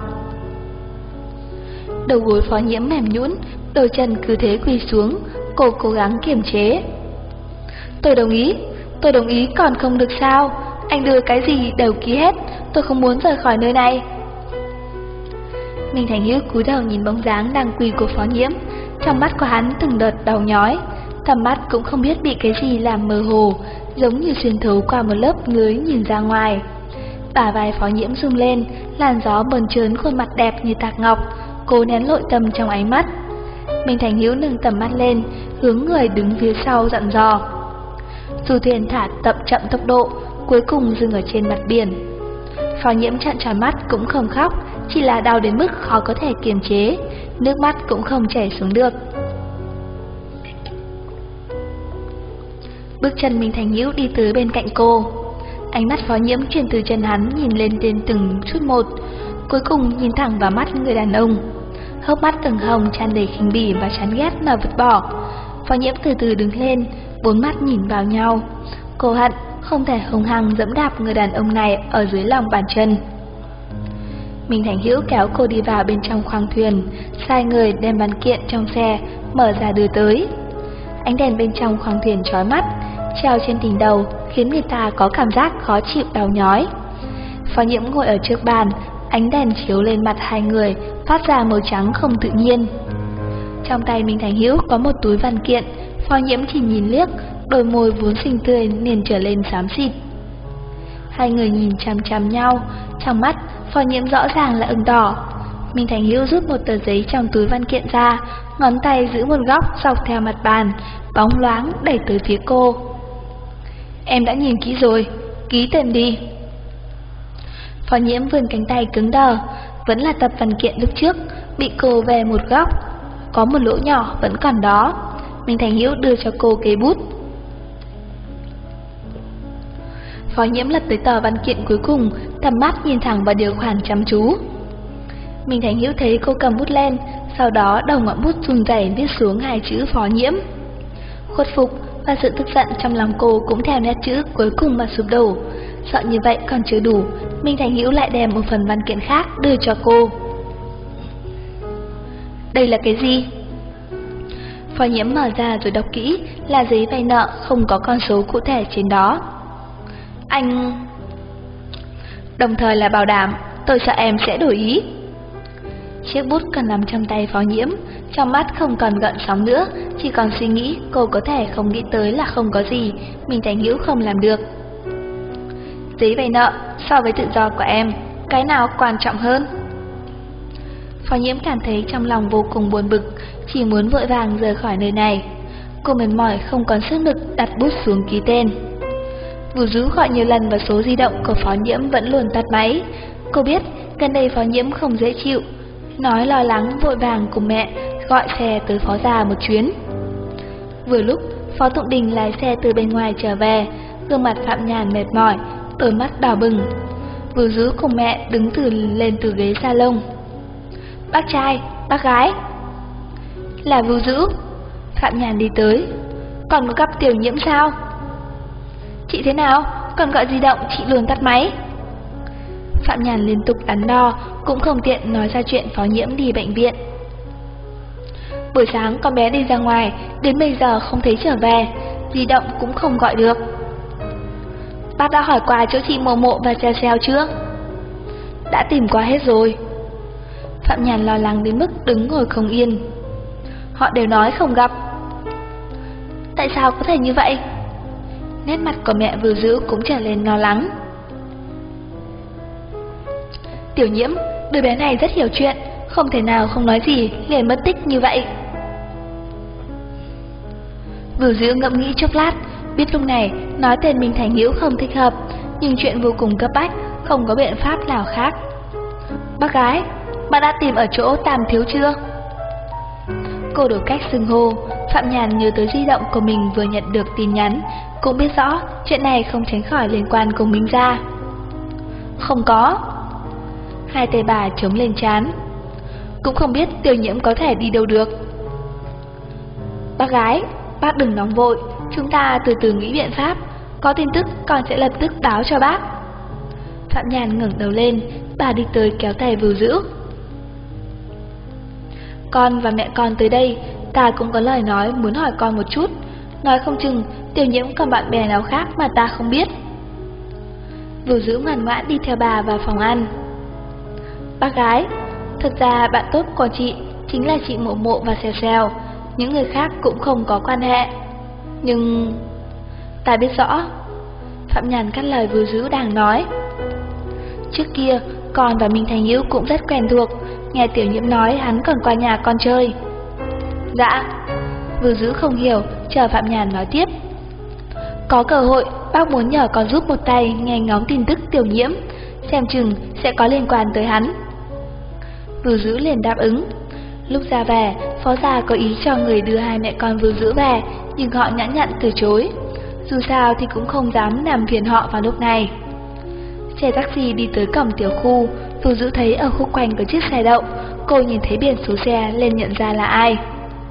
Đầu gối Phó Nhiễm mềm nhũn, đôi chân cứ thế quỳ xuống, cô cố gắng kiềm chế. Tôi đồng ý còn không được sao, anh đưa cái gì đều ký hết, tôi không muốn rời khỏi nơi này. Minh Thành Hữu cúi đầu nhìn bóng dáng đang quỳ của Phó Nhiễm, trong mắt của hắn từng đợt đau nhói, tầm mắt cũng không biết bị cái gì làm mơ hồ, giống như xuyên thấu qua một lớp lưới nhìn ra ngoài. Bả vai Phó Nhiễm rung lên, làn gió bờn trớn khuôn mặt đẹp như tạc ngọc, cô nén nội tâm trong ánh mắt. Minh Thành Hữu nâng tầm mắt lên, hướng người đứng phía sau dặn dò. Du thuyền thả chậm tốc độ, cuối cùng dừng ở trên mặt biển. Phó Nhiễm trợn tròn mắt cũng không khóc, chỉ là đau đến mức khó có thể kiềm chế, nước mắt cũng không chảy xuống được. Bước chân Minh Thành Hữu đi tới bên cạnh cô. Ánh mắt Phó Nhiễm chuyển từ chân hắn nhìn lên trên từng chút một, cuối cùng nhìn thẳng vào mắt người đàn ông. Hốc mắt ửng hồng tràn đầy khinh bỉ và chán ghét mà vứt bỏ. Phó Nhiễm từ từ đứng lên, bốn mắt nhìn vào nhau. Cô hận không thể hung hăng giẫm đạp người đàn ông này ở dưới lòng bàn chân. Minh Thành Hữu kéo cô đi vào bên trong khoang thuyền, sai người đem văn kiện trong xe mở ra đưa tới. Ánh đèn bên trong khoang thuyền chói mắt, treo trên đỉnh đầu khiến người ta có cảm giác khó chịu đau nhói. Phó Nhiễm ngồi ở trước bàn, ánh đèn chiếu lên mặt hai người, phát ra màu trắng không tự nhiên. Trong tay Minh Thành Hữu có một túi văn kiện, Phó Nhiễm chỉ nhìn liếc, đôi môi vốn xinh tươi liền trở lên xám xịt. Hai người nhìn chằm chằm nhau, trong mắt Phó Nhiễm rõ ràng là ửng đỏ. Minh Thành Hữu rút một tờ giấy trong túi văn kiện ra, ngón tay giữ một góc dọc theo mặt bàn, bóng loáng đẩy tới phía cô. Em đã nhìn kỹ rồi, ký tên đi. Phó Nhiễm vươn cánh tay cứng đờ, vẫn là tập văn kiện lúc trước, bị cô về một góc, có một lỗ nhỏ vẫn còn đó. Minh Thành Hữu đưa cho cô cây bút. Phó Nhiễm lật tới tờ văn kiện cuối cùng, tầm mắt nhìn thẳng vào điều khoản chăm chú. Minh Thành Hữu thấy cô cầm bút lên, sau đó đầu ngọn bút run rẩy viết xuống hai chữ Phó Nhiễm. Khuất phục và sự tức giận trong lòng cô cũng theo nét chữ cuối cùng mà sụp đổ. Sợ như vậy còn chưa đủ, Minh Thành Hữu lại đem một phần văn kiện khác đưa cho cô. Đây là cái gì? Phó Nhiễm mở ra rồi đọc kỹ, là giấy vay nợ không có con số cụ thể trên đó. Anh... Đồng thời là bảo đảm, tôi sợ em sẽ đổi ý. Chiếc bút còn nằm trong tay Phó Nhiễm, trong mắt không còn gợn sóng nữa, chỉ còn suy nghĩ cô có thể không nghĩ tới là không có gì, Minh Thành Hữu không làm được. Giấy vay nợ so với tự do của em, cái nào quan trọng hơn? Phó Nhiễm cảm thấy trong lòng vô cùng buồn bực, chỉ muốn vội vàng rời khỏi nơi này. Cô mệt mỏi không còn sức lực đặt bút xuống ký tên. Vũ Dũ gọi nhiều lần và số di động của Phó Nhiễm vẫn luôn tắt máy. Cô biết gần đây Phó Nhiễm không dễ chịu, nói lo lắng vội vàng cùng mẹ gọi xe tới Phó gia một chuyến. Vừa lúc Phó Tụng Đình lái xe từ bên ngoài trở về, gương mặt Phạm Nhàn mệt mỏi, đôi mắt đỏ bừng. Vũ Dũ cùng mẹ đứng lên từ ghế salon. Bác trai, bác gái. Là Vũ Dũ. Phạm Nhàn đi tới. Còn có gặp Tiểu Nhiễm sao? Chị thế nào? Còn gọi di động chị luôn tắt máy. Phạm Nhàn liên tục đắn đo, cũng không tiện nói ra chuyện Phó Nhiễm đi bệnh viện. Buổi sáng con bé đi ra ngoài, đến bây giờ không thấy trở về, di động cũng không gọi được. Bác đã hỏi qua chỗ chị Mộ Mộ và Xeo Xeo chưa? Đã tìm qua hết rồi. Phạm Nhàn lo lắng đến mức đứng ngồi không yên. Họ đều nói không gặp. Tại sao có thể như vậy? nét mặt của mẹ Vưu Dữ cũng trở lên lo lắng. Tiểu Nhiễm, đứa bé này rất hiểu chuyện, không thể nào không nói gì liền mất tích như vậy. Vưu Dữ ngẫm nghĩ chốc lát, biết lúc này nói tên Minh Thành Hữu không thích hợp, nhưng chuyện vô cùng cấp bách, không có biện pháp nào khác. Bác gái, bạn đã tìm ở chỗ Tam Thiếu chưa? Cô đổi cách xưng hô. Phạm Nhàn nhớ tới di động của mình vừa nhận được tin nhắn, cũng biết rõ chuyện này không tránh khỏi liên quan cùng Minh gia. Không có. Hai tay bà chống lên trán. Cũng không biết Tiểu Nhiễm có thể đi đâu được. Bác gái, bác đừng nóng vội, chúng ta từ từ nghĩ biện pháp, có tin tức con sẽ lập tức báo cho bác. Phạm Nhàn ngẩng đầu lên, bà đi tới kéo tay Vưu Dữ. Con và mẹ con tới đây, ta cũng có lời nói muốn hỏi con một chút, nói không chừng Tiểu Nhiễm còn bạn bè nào khác mà ta không biết. Vưu Dữ ngoan ngoãn đi theo bà vào phòng ăn. Bác gái, thực ra bạn tốt của chị chính là chị Mộ Mộ và Xèo Xèo, những người khác cũng không có quan hệ. Nhưng... ta biết rõ. Phạm Nhàn cắt lời Vưu Dữ đang nói. Trước kia, con và Minh Thành Hữu cũng rất quen thuộc, nghe Tiểu Nhiễm nói hắn còn qua nhà con chơi. Dạ. Vưu Dữ không hiểu, chờ Phạm Nhàn nói tiếp. Có cơ hội, bác muốn nhờ con giúp một tay nghe ngóng tin tức Tiểu Nhiễm, xem chừng sẽ có liên quan tới hắn. Vưu Dữ liền đáp ứng. Lúc ra về, phó gia có ý cho người đưa hai mẹ con Vưu Dữ về, nhưng họ nhã nhặn từ chối. Dù sao thì cũng không dám làm phiền họ vào lúc này. Xe taxi đi tới cổng tiểu khu, Vưu Dữ thấy ở khúc quanh có chiếc xe đậu. Cô nhìn thấy biển số xe lên nhận ra là ai.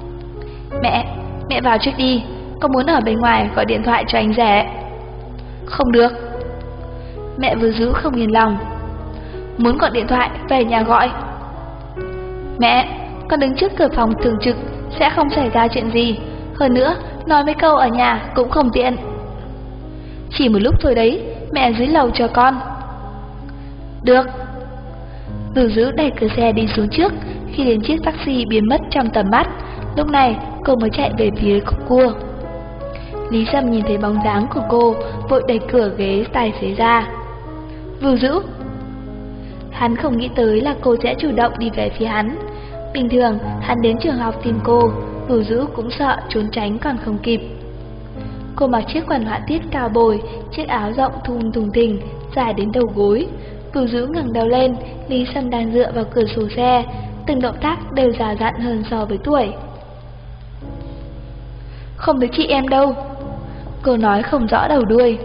Mẹ vào trước đi, con muốn ở bên ngoài gọi điện thoại cho anh rể. Không được. Mẹ Vưu Dữ không yên lòng. Muốn gọi điện thoại về nhà gọi. Mẹ, con đứng trước cửa phòng thường trực, sẽ không xảy ra chuyện gì. Hơn nữa, nói mấy câu ở nhà cũng không tiện. Chỉ một lúc thôi đấy, mẹ dưới lầu chờ con. Được. Vưu Dữ đẩy cửa xe đi xuống trước. Khi đến chiếc taxi biến mất trong tầm mắt, lúc này cô mới chạy về phía cua. Lý Sâm nhìn thấy bóng dáng của cô, vội đẩy cửa ghế tài xế ra. Vưu Dữ. Hắn không nghĩ tới là cô sẽ chủ động đi về phía hắn. Bình thường, hắn đến trường học tìm cô, Vưu Dữ cũng sợ trốn tránh còn không kịp. Cô mặc chiếc quần họa tiết cao bồi, chiếc áo rộng thun thùng thình, dài đến đầu gối. Vưu Dữ ngẩng đầu lên, Lý Sâm đang dựa vào cửa sổ xe, từng động tác đều già dặn hơn so với tuổi. Không thấy chị em đâu. Cô nói không rõ đầu đuôi.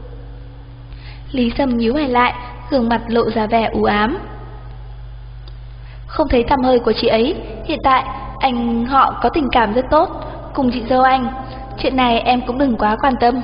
Lý Sâm nhíu mày lại, gương mặt lộ ra vẻ u ám. Không thấy tăm hơi của chị ấy. Hiện tại họ có tình cảm rất tốt cùng chị dâu anh. Chuyện này em cũng đừng quá quan tâm.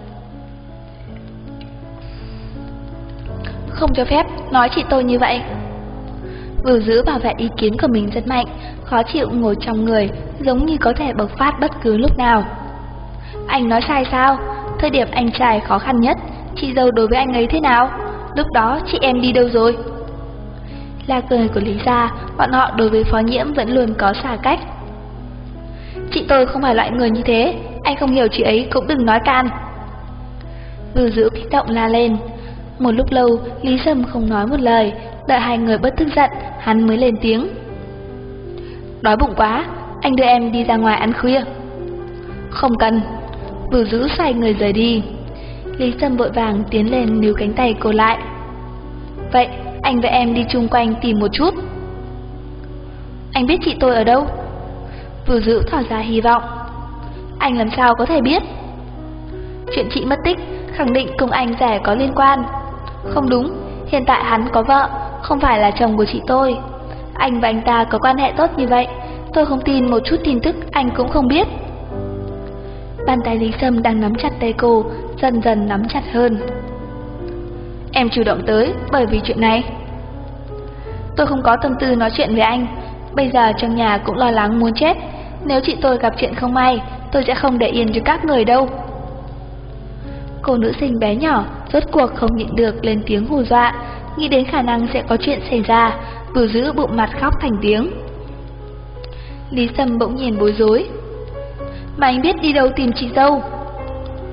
Không cho phép nói chị tôi như vậy. Vưu Dữ bảo vệ ý kiến của mình rất mạnh, khó chịu ngồi trong người, giống như có thể bộc phát bất cứ lúc nào. Anh nói sai sao? Thời điểm anh trai khó khăn nhất, chị dâu đối với anh ấy thế nào? Lúc đó chị em đi đâu rồi? Là cười của Lý gia, bọn họ đối với Phó Nhiễm vẫn luôn có xa cách. Chị tôi không phải loại người như thế, anh không hiểu chị ấy cũng đừng nói can. Vưu Dữ kích động la lên. Một lúc lâu, Lý Sâm không nói một lời, đợi hai người bớt tức giận, hắn mới lên tiếng. Đói bụng quá, anh đưa em đi ra ngoài ăn khuya. Không cần. Vưu Dữ xoay người rời đi. Lý Sâm vội vàng tiến lên níu cánh tay cô lại. Vậy, anh và em đi chung quanh tìm một chút. Anh biết chị tôi ở đâu? Vưu Dữ tỏ ra hy vọng. Anh làm sao có thể biết? Chuyện chị mất tích khẳng định cùng anh rể có liên quan. Không đúng, hiện tại hắn có vợ, không phải là chồng của chị tôi. Anh và anh ta có quan hệ tốt như vậy, tôi không tin một chút tin tức anh cũng không biết. Bàn tay Lý Sâm đang nắm chặt tay cô, dần dần nắm chặt hơn. Em chủ động tới bởi vì chuyện này. Tôi không có tâm tư nói chuyện với anh. Bây giờ trong nhà cũng lo lắng muốn chết. Nếu chị tôi gặp chuyện không may, tôi sẽ không để yên cho các người đâu. Cô nữ sinh bé nhỏ rốt cuộc không nhịn được lên tiếng hù dọa. Nghĩ đến khả năng sẽ có chuyện xảy ra, Vưu Dữ bụng mặt khóc thành tiếng. Lý Sâm bỗng nhiên bối rối. Mà anh biết đi đâu tìm chị dâu?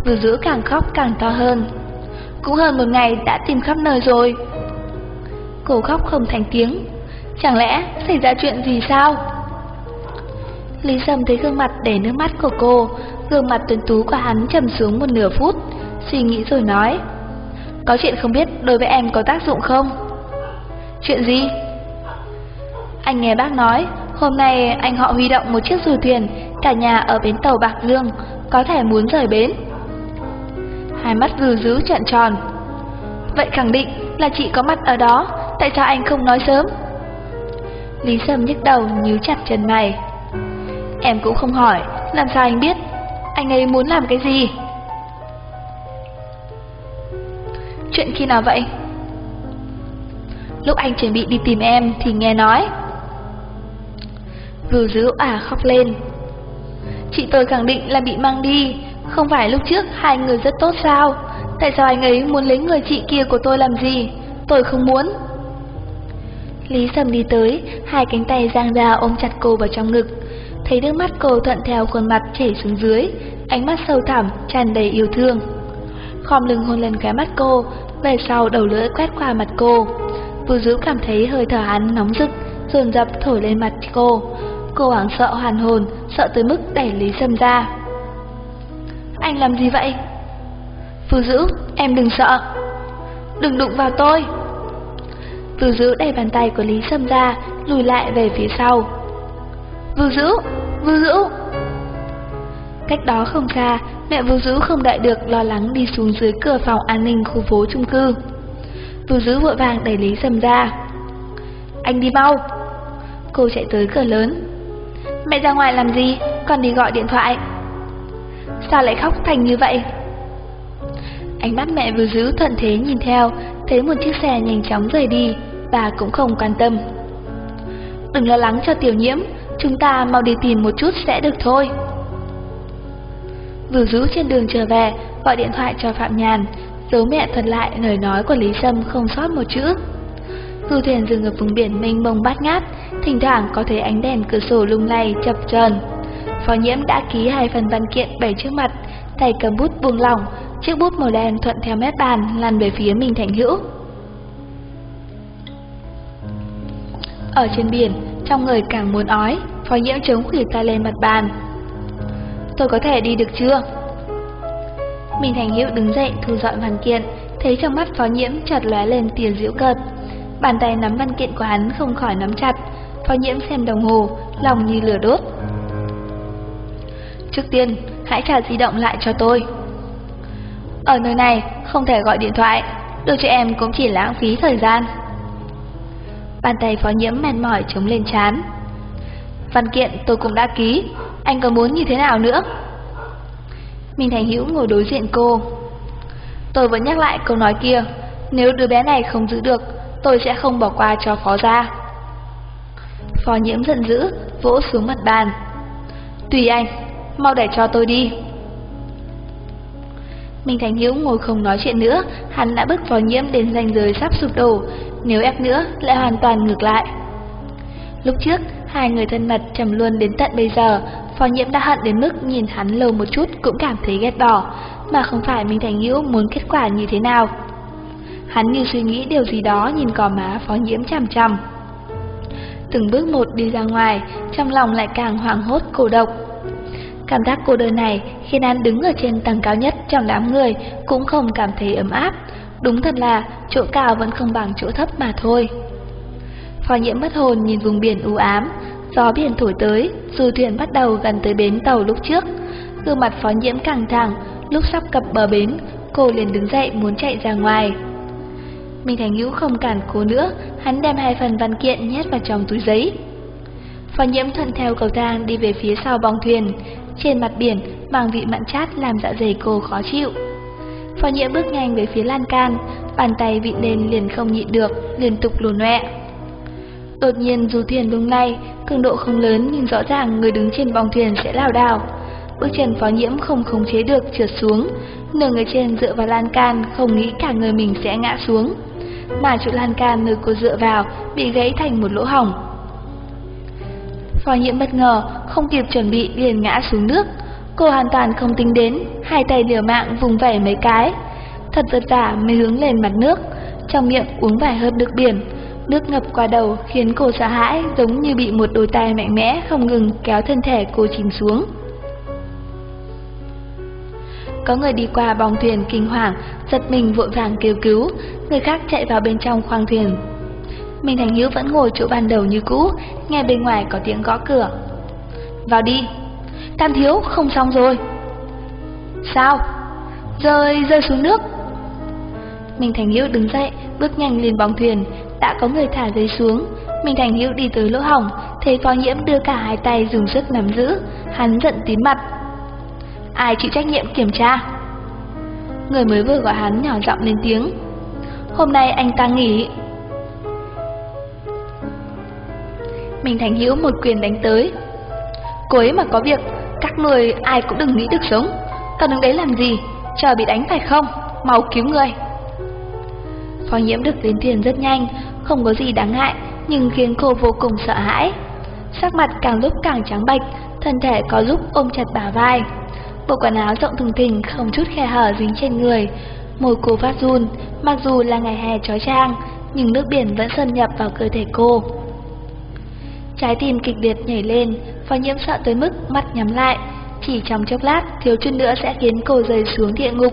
Vừa Dữ càng khóc càng to hơn. Cũng hơn một ngày đã tìm khắp nơi rồi. Cô khóc không thành tiếng. Chẳng lẽ xảy ra chuyện gì sao? Lý Sâm thấy gương mặt đầy nước mắt của cô. Gương mặt tuấn tú của hắn trầm xuống một nửa phút, suy nghĩ rồi nói: Có chuyện không biết đối với em có tác dụng không? Chuyện gì? Anh nghe bác nói hôm nay anh họ huy động một chiếc du thuyền, cả nhà ở bến tàu Bạc Dương, có thể muốn rời bến. Hai mắt Vưu Dữ trợn tròn. Vậy khẳng định là chị có mặt ở đó, tại sao anh không nói sớm? Lý Sâm nhức đầu nhíu chặt chân mày. Em cũng không hỏi, làm sao anh biết anh ấy muốn làm cái gì? Chuyện khi nào vậy? Lúc anh chuẩn bị đi tìm em thì nghe nói. Vưu Dữ khóc lên. Chị tôi khẳng định là bị mang đi. Không phải lúc trước hai người rất tốt sao? Tại sao anh ấy muốn lấy người chị kia của tôi làm gì? Tôi không muốn. Lý Sâm đi tới, hai cánh tay dang ra ôm chặt cô vào trong ngực. Thấy nước mắt cô thuận theo khuôn mặt chảy xuống dưới, ánh mắt sâu thẳm tràn đầy yêu thương. Khom lưng hôn lên khóe mắt cô, về sau đầu lưỡi quét qua mặt cô. Vưu Dữ cảm thấy hơi thở hắn nóng rực, dồn dập thổi lên mặt cô. Cô hoảng sợ hoàn hồn, sợ tới mức đẩy Lý Sâm ra. Anh làm gì vậy? Vưu Dữ, em đừng sợ. Đừng đụng vào tôi. Vưu Dữ đẩy bàn tay của Lý Sâm ra, lùi lại về phía sau. Vưu Dữ, Vưu Dữ. Cách đó không xa, mẹ Vưu Dữ không đợi được, lo lắng đi xuống dưới cửa phòng an ninh khu phố chung cư. Vưu Dữ vội vàng đẩy Lý Sâm ra. Anh đi mau. Cô chạy tới cửa lớn. Mẹ ra ngoài làm gì, còn đi gọi điện thoại. Sao lại khóc thành như vậy? Ánh mắt mẹ Vưu Dữ thuận thế nhìn theo, thấy một chiếc xe nhanh chóng rời đi, bà cũng không quan tâm. Đừng lo lắng cho Tiểu Nhiễm, chúng ta mau đi tìm một chút sẽ được thôi. Vưu Dữ trên đường trở về, gọi điện thoại cho Phạm Nhàn, giấu mẹ thuật lại lời nói của Lý Sâm không sót một chữ. Du thuyền dừng ở vùng biển mênh mông bát ngát, thỉnh thoảng có thấy ánh đèn cửa sổ lung lay chập chờn. Phó Nhiễm đã ký hai phần văn kiện bày trước mặt, tay cầm bút buông lỏng, chiếc bút màu đen thuận theo mép bàn lăn về phía Minh Thành Hữu. Ở trên biển, trong người càng muốn ói, Phó Nhiễm chống khuỷu tay lên mặt bàn. Tôi có thể đi được chưa? Minh Thành Hữu đứng dậy thu dọn văn kiện, thấy trong mắt Phó Nhiễm chợt lóe lên tia giễu cợt. Bàn tay nắm văn kiện của hắn không khỏi nắm chặt. Phó Nhiễm xem đồng hồ, lòng như lửa đốt. Trước tiên, hãy trả di động lại cho tôi. Ở nơi này không thể gọi điện thoại, đưa cho em cũng chỉ lãng phí thời gian. Bàn tay Phó Nhiễm mệt mỏi chống lên trán. Văn kiện tôi cũng đã ký, anh có muốn như thế nào nữa? Minh Thành Hữu ngồi đối diện cô. Tôi vẫn nhắc lại câu nói kia, nếu đứa bé này không giữ được, tôi sẽ không bỏ qua cho Phó gia. Phó Nhiễm giận dữ, vỗ xuống mặt bàn. Tùy anh, mau để cho tôi đi. Minh Thành Hữu ngồi không nói chuyện nữa, hắn đã bức Phó Nhiễm đến ranh giới sắp sụp đổ, nếu ép nữa lại hoàn toàn ngược lại. Lúc trước, hai người thân mật trầm luân đến tận bây giờ, Phó Nhiễm đã hận đến mức nhìn hắn lâu một chút cũng cảm thấy ghét bỏ, mà không phải Minh Thành Hữu muốn kết quả như thế nào. Hắn như suy nghĩ điều gì đó, nhìn cò má Phó Nhiễm chằm chằm. Từng bước một đi ra ngoài, trong lòng lại càng hoảng hốt cô độc. Cảm giác cô đơn này khiến hắn đứng ở trên tầng cao nhất trong đám người cũng không cảm thấy ấm áp. Đúng thật là chỗ cao vẫn không bằng chỗ thấp mà thôi. Phó Nhiễm mất hồn nhìn vùng biển u ám, gió biển thổi tới, du thuyền bắt đầu gần tới bến tàu lúc trước. Gương mặt Phó Nhiễm căng thẳng, lúc sắp cập bờ bến, cô liền đứng dậy muốn chạy ra ngoài. Minh Thành Hữu không cản cô nữa, hắn đem hai phần văn kiện nhét vào trong túi giấy. Phó Nhiễm thuận theo cầu thang đi về phía sau bong thuyền. Trên mặt biển mang vị mặn chát làm dạ dày cô khó chịu. Phó Nhiễm bước nhanh về phía lan can, bàn tay vịn lên liền không nhịn được, liên tục lùn loẹ. Đột nhiên du thuyền lung lay, cường độ không lớn nhưng rõ ràng người đứng trên bong thuyền sẽ lảo đảo. Bước chân Phó Nhiễm không khống chế được trượt xuống, nửa người trên dựa vào lan can, không nghĩ cả người mình sẽ ngã xuống, mà chỗ lan can nơi cô dựa vào bị gãy thành một lỗ hổng. Phó Nhiễm bất ngờ, không kịp chuẩn bị liền ngã xuống nước. Cô hoàn toàn không tính đến, hai tay liều mạng vùng vẩy mấy cái, thật vất vả mới hướng lên mặt nước, trong miệng uống vài hớp nước biển. Nước ngập qua đầu khiến cô sợ hãi, giống như bị một đôi tay mạnh mẽ không ngừng kéo thân thể cô chìm xuống. Có người đi qua bong thuyền kinh hoàng, giật mình vội vàng kêu cứu, người khác chạy vào bên trong khoang thuyền. Minh Thành Hữu vẫn ngồi chỗ ban đầu như cũ, nghe bên ngoài có tiếng gõ cửa. Vào đi. Tam thiếu, không xong rồi. Sao? Rơi xuống nước. Minh Thành Hữu đứng dậy, bước nhanh lên bong thuyền, đã có người thả giấy xuống. Minh Thành Hữu đi tới lỗ hổng, thấy Phó Nhiễm đưa cả hai tay dùng sức nắm giữ, hắn giận tím mặt. Ai chịu trách nhiệm kiểm tra? Người mới vừa gọi hắn nhỏ giọng lên tiếng. Hôm nay anh ta nghỉ. Minh Thành Hữu một quyền đánh tới. Cô ấy mà có việc, các người ai cũng đừng nghĩ được sống. Còn đứng đấy làm gì? Chờ bị đánh phải không? Mau cứu người. Phó Nhiễm được đến tiền rất nhanh, không có gì đáng ngại, nhưng khiến cô vô cùng sợ hãi. Sắc mặt càng lúc càng trắng bệch, thân thể có lúc ôm chặt bả vai. Bộ quần áo rộng thùng thình không chút khe hở dính trên người, môi cô phát run. Mặc dù là ngày hè chói chang, nhưng nước biển vẫn xâm nhập vào cơ thể cô. Trái tim kịch liệt nhảy lên, Phó Nhiễm sợ tới mức mắt nhắm lại, chỉ trong chốc lát thiếu chút nữa sẽ khiến cô rơi xuống địa ngục.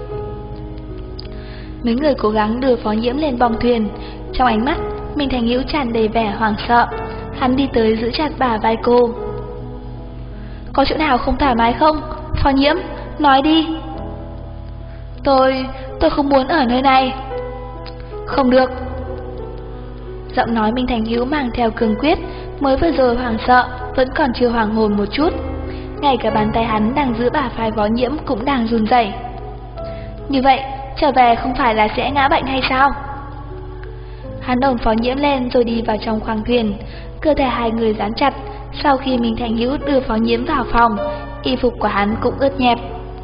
Mấy người cố gắng đưa Phó Nhiễm lên bong thuyền, trong ánh mắt Minh Thành Hữu tràn đầy vẻ hoảng sợ. Hắn đi tới giữ chặt bả vai cô. Có chỗ nào không thoải mái không? Phó Nhiễm, nói đi. Tôi không muốn ở nơi này. Không được. Giọng nói Minh Thành Hữu mang theo cương quyết, mới vừa rồi hoảng sợ, vẫn còn chưa hoàn hồn một chút. Ngay cả bàn tay hắn đang giữ bả vai Phó Nhiễm cũng đang run rẩy. Như vậy, trở về không phải là sẽ ngã bệnh hay sao? Hắn ôm Phó Nhiễm lên rồi đi vào trong khoang thuyền, cơ thể hai người dán chặt. Sau khi Minh Thành Hữu đưa Phó Nhiễm vào phòng, y phục của hắn cũng ướt nhẹp.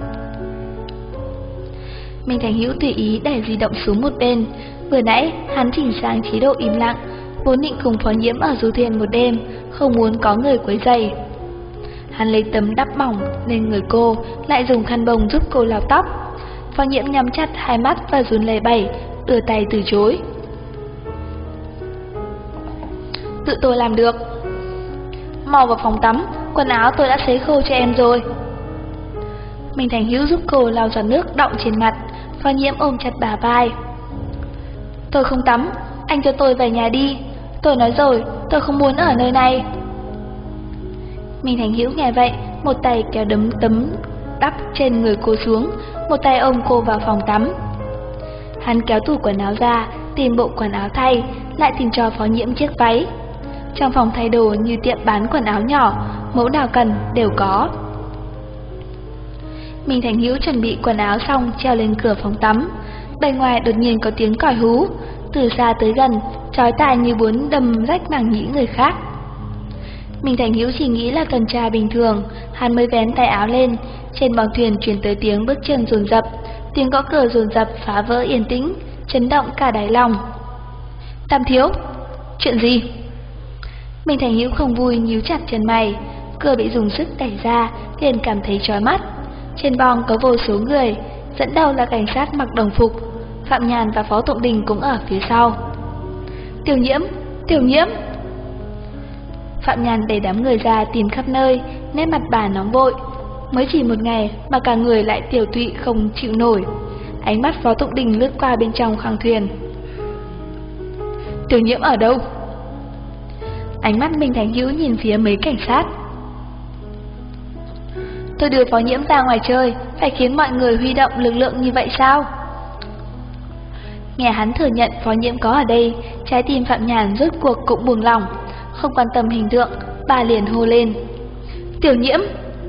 Minh Thành Hữu tùy ý để di động xuống một bên. Vừa nãy hắn chỉnh sang chế độ im lặng, vốn định cùng Phó Nhiễm ở du thuyền một đêm, không muốn có người quấy rầy. Hắn lấy tấm đắp mỏng lên người cô, lại dùng khăn bông giúp cô lau tóc. Phó Nhiễm nhắm chặt hai mắt và run lẩy bẩy, đưa tay từ chối. Tự tôi làm được. Mau vào phòng tắm, quần áo tôi đã sấy khô cho em rồi. Minh Thành Hữu giúp cô lau giọt nước đọng trên mặt. Phó Nhiễm ôm chặt bả vai. Tôi không tắm, anh cho tôi về nhà đi. Tôi nói rồi, tôi không muốn ở nơi này. Minh Thành Hữu nghe vậy, một tay kéo tấm đắp trên người cô xuống, một tay ôm cô vào phòng tắm. Hắn kéo tủ quần áo ra, tìm bộ quần áo thay, lại tìm cho Phó Nhiễm chiếc váy. Trong phòng thay đồ như tiệm bán quần áo nhỏ, mẫu nào cần đều có. Minh Thành Hữu chuẩn bị quần áo xong treo lên cửa phòng tắm. Bên ngoài đột nhiên có tiếng còi hú, từ xa tới gần, chói tai như muốn đâm rách màng nhĩ người khác. Minh Thành Hữu chỉ nghĩ là tuần tra bình thường, hắn mới vén tay áo lên. Trên bong thuyền truyền tới tiếng bước chân dồn dập, tiếng gõ cửa dồn dập phá vỡ yên tĩnh, chấn động cả đáy lòng. Tam thiếu, chuyện gì? Minh Thành Hữu không vui nhíu chặt chân mày, cửa bị dùng sức đẩy ra, liền cảm thấy chói mắt. Trên bong có vô số người, dẫn đầu là cảnh sát mặc đồng phục, Phạm Nhàn và Phó Tụng Đình cũng ở phía sau. Tiểu Nhiễm, Tiểu Nhiễm! Phạm Nhàn đẩy đám người ra tìm khắp nơi, nét mặt bà nóng vội. Mới chỉ một ngày mà cả người lại tiểu tụy không chịu nổi. Ánh mắt Phó Tụng Đình lướt qua bên trong khoang thuyền. Tiểu Nhiễm ở đâu? Ánh mắt Minh Thành Hữu nhìn phía mấy cảnh sát. Tôi đưa Phó Nhiễm ra ngoài chơi, phải khiến mọi người huy động lực lượng như vậy sao? Nghe hắn thừa nhận Phó Nhiễm có ở đây, trái tim Phạm Nhàn rốt cuộc cũng buông lỏng. Không quan tâm hình tượng, bà liền hô lên. Tiểu Nhiễm!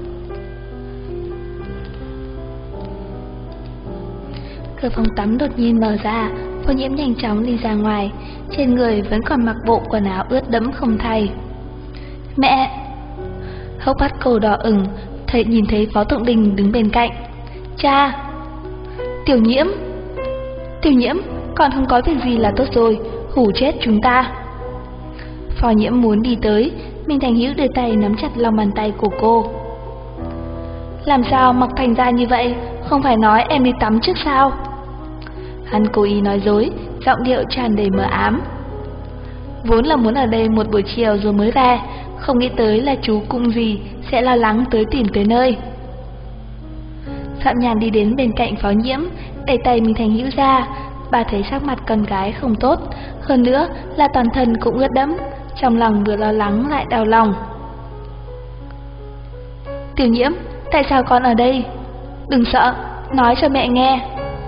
Cửa phòng tắm đột nhiên mở ra, Phó Nhiễm nhanh chóng đi ra ngoài, trên người vẫn còn mặc bộ quần áo ướt đẫm không thay. Mẹ! Hốc mắt cô đỏ ửng, nhìn thấy Phó Tụng Đình đứng bên cạnh. Cha! Tiểu Nhiễm! Tiểu Nhiễm, còn không có việc gì là tốt rồi, hù chết chúng ta. Phó Nhiễm muốn đi tới, Minh Thành Hữu đưa tay nắm chặt lòng bàn tay của cô. làm sao mặc thành ra như vậy, không phải nói em đi tắm trước sao? Hắn cố ý nói dối, giọng điệu tràn đầy mờ ám. Vốn là muốn ở đây một buổi chiều rồi mới về, không nghĩ tới là chú Cung gì sẽ lo lắng tới tìm tới nơi. Phạm Nhàn đi đến bên cạnh Phó Nhiễm, đẩy tay Minh Thành Hữu ra. Bà thấy sắc mặt con gái không tốt, hơn nữa là toàn thân cũng ướt đẫm, trong lòng vừa lo lắng lại đau lòng. Tiểu Nhiễm, tại sao con ở đây? Đừng sợ, nói cho mẹ nghe.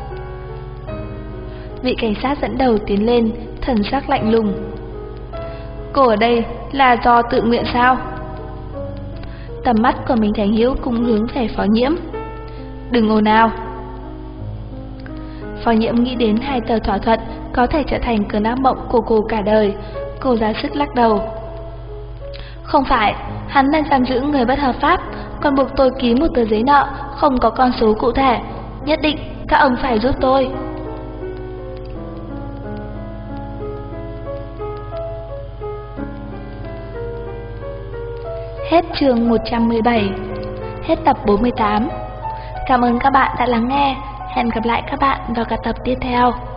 Vị cảnh sát dẫn đầu tiến lên, thần sắc lạnh lùng. Cô ở đây là do tự nguyện sao? Tầm mắt của Minh Thành Hữu cũng hướng về Phó Nhiễm. Đừng ồn ào. Phó Nhiễm nghĩ đến 2 tờ thỏa thuận có thể trở thành cơn ác mộng của cô cả đời. Cô ra sức lắc đầu. Không phải, hắn đang giam giữ người bất hợp pháp, còn buộc tôi ký một tờ giấy nợ không có con số cụ thể. Nhất định các ông phải giúp tôi. Hết chương 117. Hết tập 48. Cảm ơn các bạn đã lắng nghe. Hẹn gặp lại các bạn vào các tập tiếp theo.